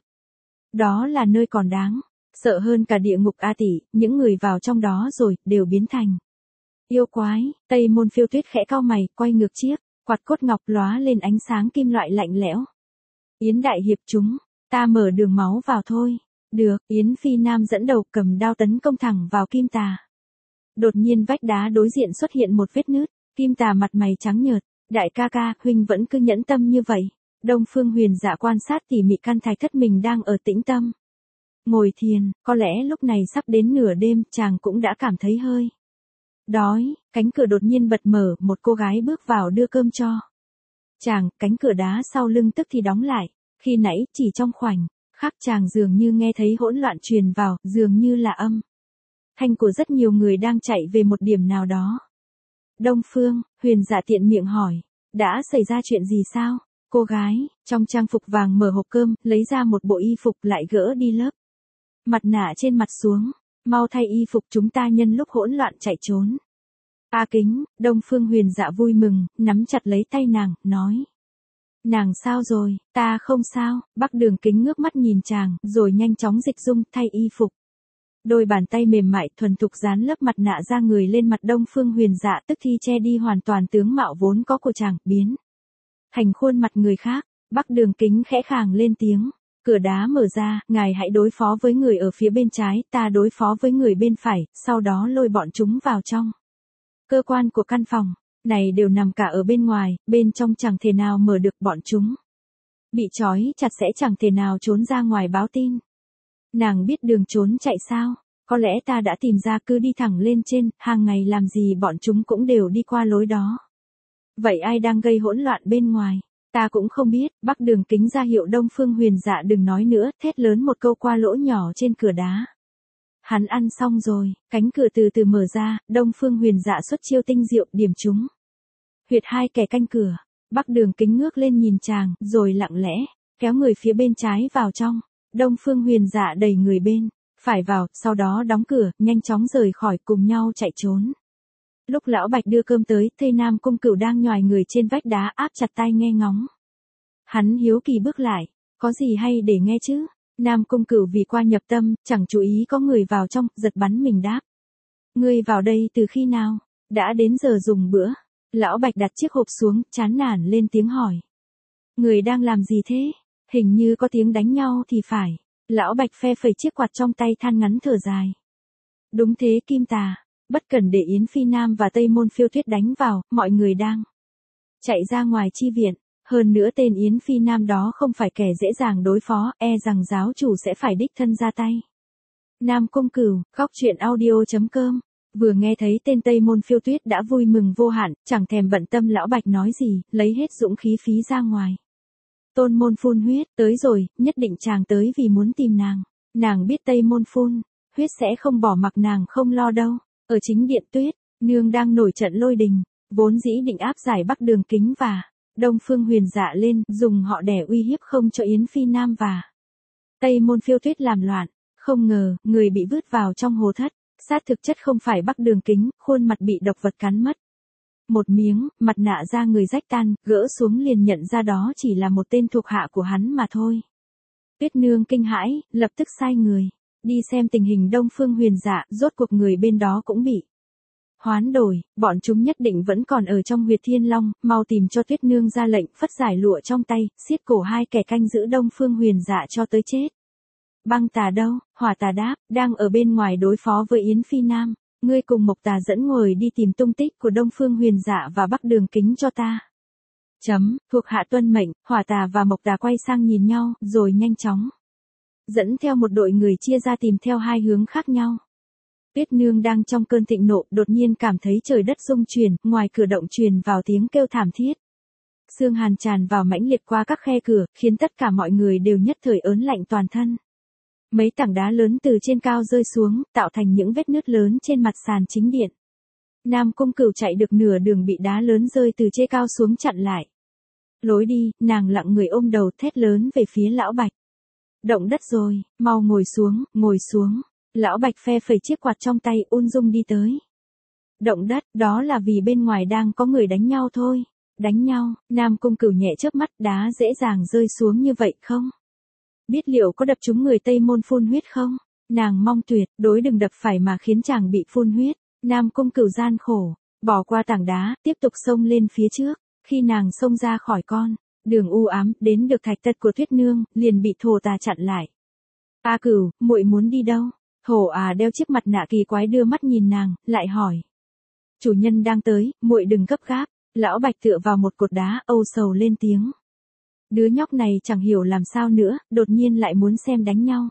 Đó là nơi còn đáng sợ hơn cả địa ngục A tỷ, những người vào trong đó rồi, đều biến thành yêu quái. Tây Môn Phiêu Tuyết khẽ cau mày, quay ngược chiếc quạt cốt ngọc lóa lên ánh sáng kim loại lạnh lẽo. Yến đại hiệp, chúng ta mở đường máu vào thôi. Được. Yến Phi Nam dẫn đầu cầm đao tấn công thẳng vào Kim Tà. Đột nhiên vách đá đối diện xuất hiện một vết nứt. Kim Tà mặt mày trắng nhợt, đại ca ca, huynh vẫn cứ nhẫn tâm như vậy. Đông Phương Huyền Dạ quan sát tỉ mỉ căn thạch thất mình đang ở tĩnh tâm ngồi thiền, có lẽ lúc này sắp đến nửa đêm, chàng cũng đã cảm thấy hơi đói. Cánh cửa đột nhiên bật mở, một cô gái bước vào đưa cơm cho chàng. Cánh cửa đá sau lưng tức thì đóng lại. Khi nãy chỉ trong khoảnh khắc chàng dường như nghe thấy hỗn loạn truyền vào, dường như là âm thanh của rất nhiều người đang chạy về một điểm nào đó. Đông Phương Huyền Dạ tiện miệng hỏi, đã xảy ra chuyện gì sao? Cô gái trong trang phục vàng mở hộp cơm, lấy ra một bộ y phục, lại gỡ đi lớp mặt nạ trên mặt xuống. Mau thay y phục, chúng ta nhân lúc hỗn loạn chạy trốn. Kính. Đông Phương Huyền Dạ vui mừng, nắm chặt lấy tay nàng, nói. Nàng sao rồi? Ta không sao. Bắc Đường Kính ngước mắt nhìn chàng, rồi nhanh chóng dịch dung, thay y phục. Đôi bàn tay mềm mại thuần thục dán lớp mặt nạ ra người lên mặt Đông Phương Huyền Dạ, tức thì che đi hoàn toàn tướng mạo vốn có của chàng, biến thành khuôn mặt người khác. Bắc Đường Kính khẽ khàng lên tiếng. Cửa đá mở ra, ngài hãy đối phó với người ở phía bên trái, ta đối phó với người bên phải, sau đó lôi bọn chúng vào trong. Cơ quan của căn phòng này đều nằm cả ở bên ngoài, bên trong chẳng thể nào mở được, bọn chúng bị trói chặt sẽ chẳng thể nào trốn ra ngoài báo tin. Nàng biết đường trốn chạy sao? Có lẽ ta đã tìm ra, cứ đi thẳng lên trên, hàng ngày làm gì bọn chúng cũng đều đi qua lối đó. Vậy ai đang gây hỗn loạn bên ngoài? Ta cũng không biết. Bắc Đường Kính ra hiệu Đông Phương Huyền Dạ đừng nói nữa, thét lớn một câu qua lỗ nhỏ trên cửa đá. Hắn ăn xong rồi, cánh cửa từ từ mở ra, Đông Phương Huyền Dạ xuất chiêu tinh diệu, điểm trúng huyệt hai kẻ canh cửa. Bắc Đường Kính ngước lên nhìn chàng, rồi lặng lẽ kéo người phía bên trái vào trong. Đông Phương Huyền Dạ đẩy người bên phải vào, sau đó đóng cửa, nhanh chóng rời khỏi, cùng nhau chạy trốn. Lúc Lão Bạch đưa cơm tới, thấy Nam Cung Cửu đang nhòi người trên vách đá, áp chặt tai nghe ngóng. Hắn hiếu kỳ bước lại, có gì hay để nghe chứ? Nam Cung Cửu vì qua nhập tâm, chẳng chú ý có người vào trong, giật bắn mình đáp. Ngươi vào đây từ khi nào? Đã đến giờ dùng bữa. Lão Bạch đặt chiếc hộp xuống, chán nản lên tiếng hỏi. Người đang làm gì thế? Hình như có tiếng đánh nhau thì phải. Lão Bạch phe phẩy chiếc quạt trong tay, than ngắn thở dài. Đúng thế Kim Tà, bất cần để Yến Phi Nam và Tây Môn Phiêu Tuyết đánh vào, mọi người đang chạy ra ngoài chi viện. Hơn nữa tên Yến Phi Nam đó không phải kẻ dễ dàng đối phó, e rằng giáo chủ sẽ phải đích thân ra tay. Nam Cung Cửu, góc truyện audio.com. Vừa nghe thấy tên Tây Môn Phiêu Tuyết đã vui mừng vô hạn, chẳng thèm bận tâm Lão Bạch nói gì, lấy hết dũng khí phí ra ngoài. Tôn Môn phun huyết, tới rồi, nhất định chàng tới vì muốn tìm nàng. Nàng biết Tây Môn phun huyết sẽ không bỏ mặc nàng không lo đâu. Ở chính điện Tuyết Nương đang nổi trận lôi đình, vốn dĩ định áp giải Bắc Đường Kính và Đông Phương Huyền Dạ lên, dùng họ đẻ uy hiếp không cho Yến Phi Nam và Tây Môn Phiêu Tuyết làm loạn. Không ngờ, người bị vứt vào trong hồ thất sát thực chất không phải Bắc Đường Kính, khuôn mặt bị độc vật cắn mất một miếng, mặt nạ da người rách tan, gỡ xuống liền nhận ra đó chỉ là một tên thuộc hạ của hắn mà thôi. Tuyết Nương kinh hãi, lập tức sai người đi xem tình hình Đông Phương Huyền Dạ, rốt cuộc người bên đó cũng bị Hoán đổi, bọn chúng nhất định vẫn còn ở trong huyệt Thiên Long, mau tìm cho Tuyết Nương ra lệnh, phất giải lụa trong tay, siết cổ hai kẻ canh giữ Đông Phương Huyền Dạ cho tới chết. Băng Tà đâu? Hỏa Tà đáp, đang ở bên ngoài đối phó với Yến Phi Nam, ngươi cùng Mộc Tà dẫn người đi tìm tung tích của Đông Phương Huyền Dạ và Bắc Đường Kính cho ta. Thuộc hạ tuân mệnh. Hỏa Tà và Mộc Tà quay sang nhìn nhau, rồi nhanh chóng dẫn theo một đội người chia ra tìm theo hai hướng khác nhau. Tuyết Nương đang trong cơn thịnh nộ, đột nhiên cảm thấy trời đất rung chuyển, ngoài cửa động truyền vào tiếng kêu thảm thiết. Sương hàn tràn vào mãnh liệt qua các khe cửa, khiến tất cả mọi người đều nhất thời ớn lạnh toàn thân. Mấy tảng đá lớn từ trên cao rơi xuống, tạo thành những vết nứt lớn trên mặt sàn chính điện. Nam Cung Cửu chạy được nửa đường bị đá lớn rơi từ trên cao xuống chặn lại. Lối đi, nàng lặng người ôm đầu thét lớn về phía Lão Bạch. Động đất rồi, mau ngồi xuống, ngồi xuống. Lão Bạch phe phẩy chiếc quạt trong tay, ung dung đi tới. Động đất, đó là vì bên ngoài đang có người đánh nhau thôi. Đánh nhau, Nam Cung Cửu nhẹ chớp mắt, đá dễ dàng rơi xuống như vậy không? Biết liệu có đập trúng người Tây Môn phun huyết không? Nàng mong tuyệt đối đừng đập phải mà khiến chàng bị phun huyết. Nam Cung Cửu gian khổ, bỏ qua tảng đá, tiếp tục xông lên phía trước. Khi nàng xông ra khỏi con đường u ám, đến được thạch tật của Tuyết Nương, liền bị Thổ Tà chặn lại. A Cửu, muội muốn đi đâu? Thổ À đeo chiếc mặt nạ kỳ quái đưa mắt nhìn nàng, lại hỏi. Chủ nhân đang tới, muội đừng gấp gáp. Lão Bạch tựa vào một cột đá, âu sầu lên tiếng. Đứa nhóc này chẳng hiểu làm sao nữa, đột nhiên lại muốn xem đánh nhau.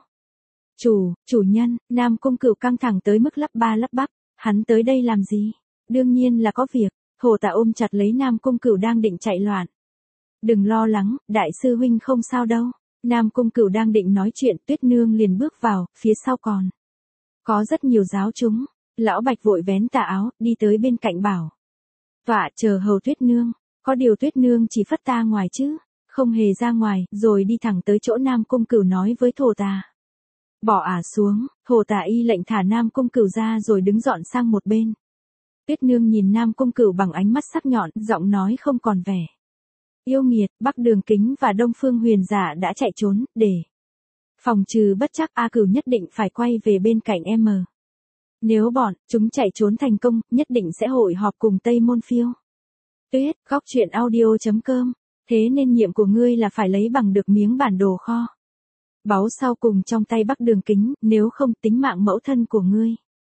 Chủ nhân, Nam Cung Cửu căng thẳng tới mức lắp ba lắp bắp, hắn tới đây làm gì? Đương nhiên là có việc. Thổ Tà ôm chặt lấy Nam Cung Cửu đang định chạy loạn. Đừng lo lắng, đại sư huynh không sao đâu. Nam Cung Cửu đang định nói chuyện, Tuyết Nương liền bước vào, phía sau còn có rất nhiều giáo chúng. Lão Bạch vội vén tà áo, đi tới bên cạnh bảo. Tọa chờ hầu Tuyết Nương. Có điều Tuyết Nương chỉ phất ta ngoài chứ, không hề ra ngoài, rồi đi thẳng tới chỗ Nam Cung Cửu nói với Thổ Tà. Bỏ ả xuống. Thổ Tà y lệnh thả Nam Cung Cửu ra rồi đứng dọn sang một bên. Tuyết Nương nhìn Nam Cung Cửu bằng ánh mắt sắc nhọn, giọng nói không còn vẻ yêu nghiệt. Bắc Đường Kính và Đông Phương Huyền Dạ đã chạy trốn, để phòng trừ bất trắc, A Cửu nhất định phải quay về bên cạnh em. Nếu bọn chúng chạy trốn thành công, nhất định sẽ hội họp cùng Tây Môn Phiêu. Tuyết, góc truyện audio.com. Thế nên nhiệm của ngươi là phải lấy bằng được miếng bản đồ kho báu sau cùng trong tay Bắc Đường Kính, nếu không tính mạng mẫu thân của ngươi.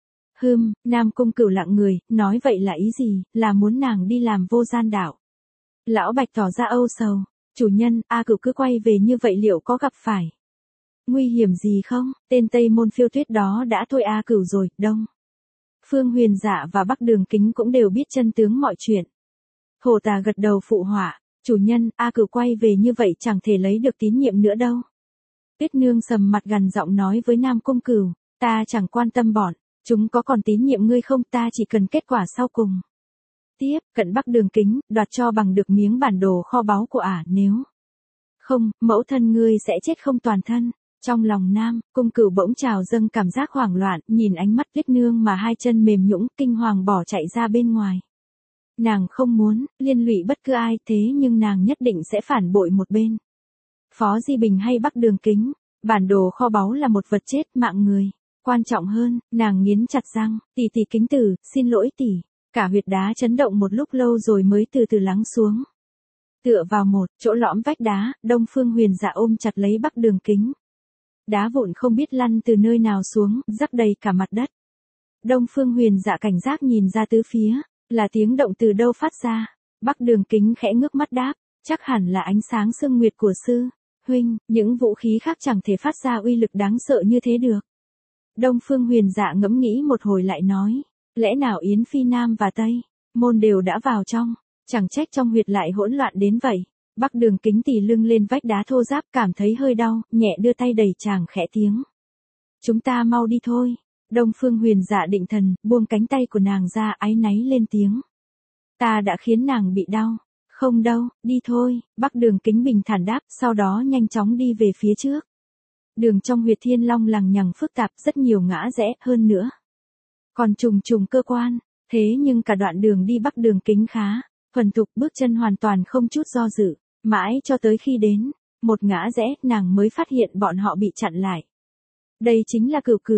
Nam Cung Cửu lặng người, nói vậy là ý gì, là muốn nàng đi làm vô gian đạo. Lão Bạch tỏ ra âu sầu. Chủ nhân, A Cửu cứ quay về như vậy liệu có gặp phải nguy hiểm gì không? Tên Tây Môn Phiêu Tuyết đó đã thôi A Cửu rồi. Đông Phương Huyền Dạ và Bắc Đường Kính cũng đều biết chân tướng mọi chuyện. Thổ Tà gật đầu phụ họa. Chủ nhân, A Cửu quay về như vậy chẳng thể lấy được tín nhiệm nữa đâu. Tuyết Nương sầm mặt gằn giọng nói với Nam Cung Cửu. Ta chẳng quan tâm bọn chúng có còn tín nhiệm ngươi không, ta chỉ cần kết quả sau cùng. Tiếp cận Bắc Đường Kính, đoạt cho bằng được miếng bản đồ kho báu của ả, nếu không, mẫu thân ngươi sẽ chết không toàn thân. Trong lòng Nam Cung Cửu bỗng trào dâng cảm giác hoảng loạn, nhìn ánh mắt Tuyết Nương mà hai chân mềm nhũn, kinh hoàng bỏ chạy ra bên ngoài. Nàng không muốn liên lụy bất cứ ai, thế nhưng nàng nhất định sẽ phản bội một bên. Phó Di Bình hay Bắc Đường Kính, bản đồ kho báu là một vật chết, mạng người quan trọng hơn. Nàng nghiến chặt răng, tỷ Kính Tử, xin lỗi tỷ. Cả huyệt đá chấn động một lúc lâu rồi mới từ từ lắng xuống. Tựa vào một chỗ lõm vách đá, Đông Phương Huyền Dạ ôm chặt lấy Bắc Đường Kính. Đá vụn không biết lăn từ nơi nào xuống, rắc đầy cả mặt đất. Đông Phương Huyền Dạ cảnh giác nhìn ra tứ phía, là tiếng động từ đâu phát ra. Bắc Đường Kính khẽ ngước mắt đáp, chắc hẳn là ánh sáng sương nguyệt của sư huynh, những vũ khí khác chẳng thể phát ra uy lực đáng sợ như thế được. Đông Phương Huyền Dạ ngẫm nghĩ một hồi lại nói, lẽ nào Yến Phi Nam và Tây Môn đều đã vào trong, chẳng trách trong huyệt lại hỗn loạn đến vậy. Bắc Đường Kính tì lưng lên vách đá thô ráp, cảm thấy hơi đau, nhẹ đưa tay đẩy chàng khẽ tiếng. Chúng ta mau đi thôi. Đông Phương Huyền Dạ định thần, buông cánh tay của nàng ra, áy náy lên tiếng. Ta đã khiến nàng bị đau. Không đâu, đi thôi. Bắc Đường Kính bình thản đáp, sau đó nhanh chóng đi về phía trước. Đường trong huyệt Thiên Long lằng nhằng phức tạp, rất nhiều ngã rẽ, hơn nữa còn trùng trùng cơ quan. Thế nhưng cả đoạn đường đi Bắc Đường Kính khá thuần thục, bước chân hoàn toàn không chút do dự. Mãi cho tới khi đến một ngã rẽ, nàng mới phát hiện bọn họ bị chặn lại. Đây chính là Cửu Cửu.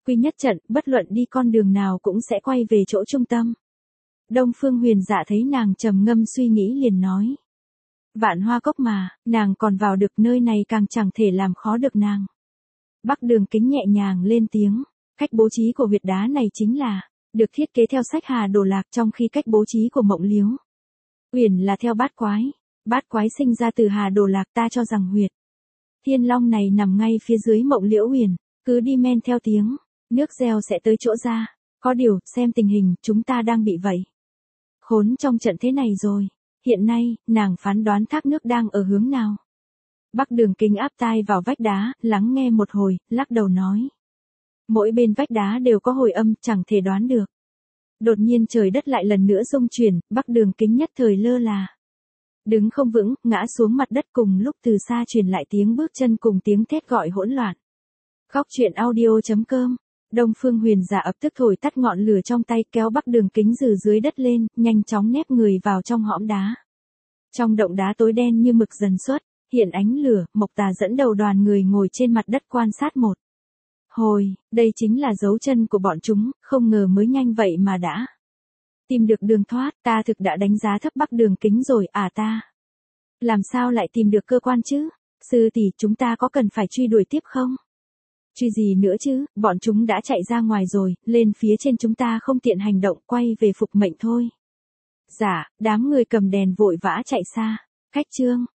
Quy nhất trận, bất luận đi con đường nào cũng sẽ quay về chỗ trung tâm. Đông Phương Huyền Dạ thấy nàng trầm ngâm suy nghĩ liền nói. Vạn Hoa Cốc mà, nàng còn vào được nơi này càng chẳng thể làm khó được nàng. Bắc Đường Kính nhẹ nhàng lên tiếng, cách bố trí của huyệt đá này chính là, được thiết kế theo sách Hà Đồ Lạc, trong khi cách bố trí của Mộng Liếu Uyển là theo bát quái sinh ra từ Hà Đồ Lạc, ta cho rằng huyệt Thiên Long này nằm ngay phía dưới Mộng Liễu Uyển, cứ đi men theo tiếng nước reo sẽ tới chỗ ra. Có điều, xem tình hình, chúng ta đang bị vậy khốn trong trận thế này rồi. Hiện nay, nàng phán đoán thác nước đang ở hướng nào? Bắc Đường Kính áp tai vào vách đá, lắng nghe một hồi, lắc đầu nói. Mỗi bên vách đá đều có hồi âm, chẳng thể đoán được. Đột nhiên trời đất lại lần nữa rung chuyển, Bắc Đường Kính nhất thời lơ là. Đứng không vững, ngã xuống mặt đất, cùng lúc từ xa truyền lại tiếng bước chân cùng tiếng thét gọi hỗn loạn. Góc truyện audio.com. Đông Phương Huyền Dạ ập tức thổi tắt ngọn lửa trong tay, kéo Bắc Đường Kính từ dưới đất lên, nhanh chóng nép người vào trong hõm đá. Trong động đá tối đen như mực dần xuất hiện ánh lửa, Mộc Tà dẫn đầu đoàn người ngồi trên mặt đất quan sát một hồi. Đây chính là dấu chân của bọn chúng, không ngờ mới nhanh vậy mà đã tìm được đường thoát. Ta thực đã đánh giá thấp Bắc Đường Kính rồi à ta? Làm sao lại tìm được cơ quan chứ? Sư tỷ, chúng ta có cần phải truy đuổi tiếp không? Truy gì nữa chứ, bọn chúng đã chạy ra ngoài rồi, lên phía trên chúng ta không tiện hành động, quay về phục mệnh thôi. Dạ, đám người cầm đèn vội vã chạy xa. Khách trương,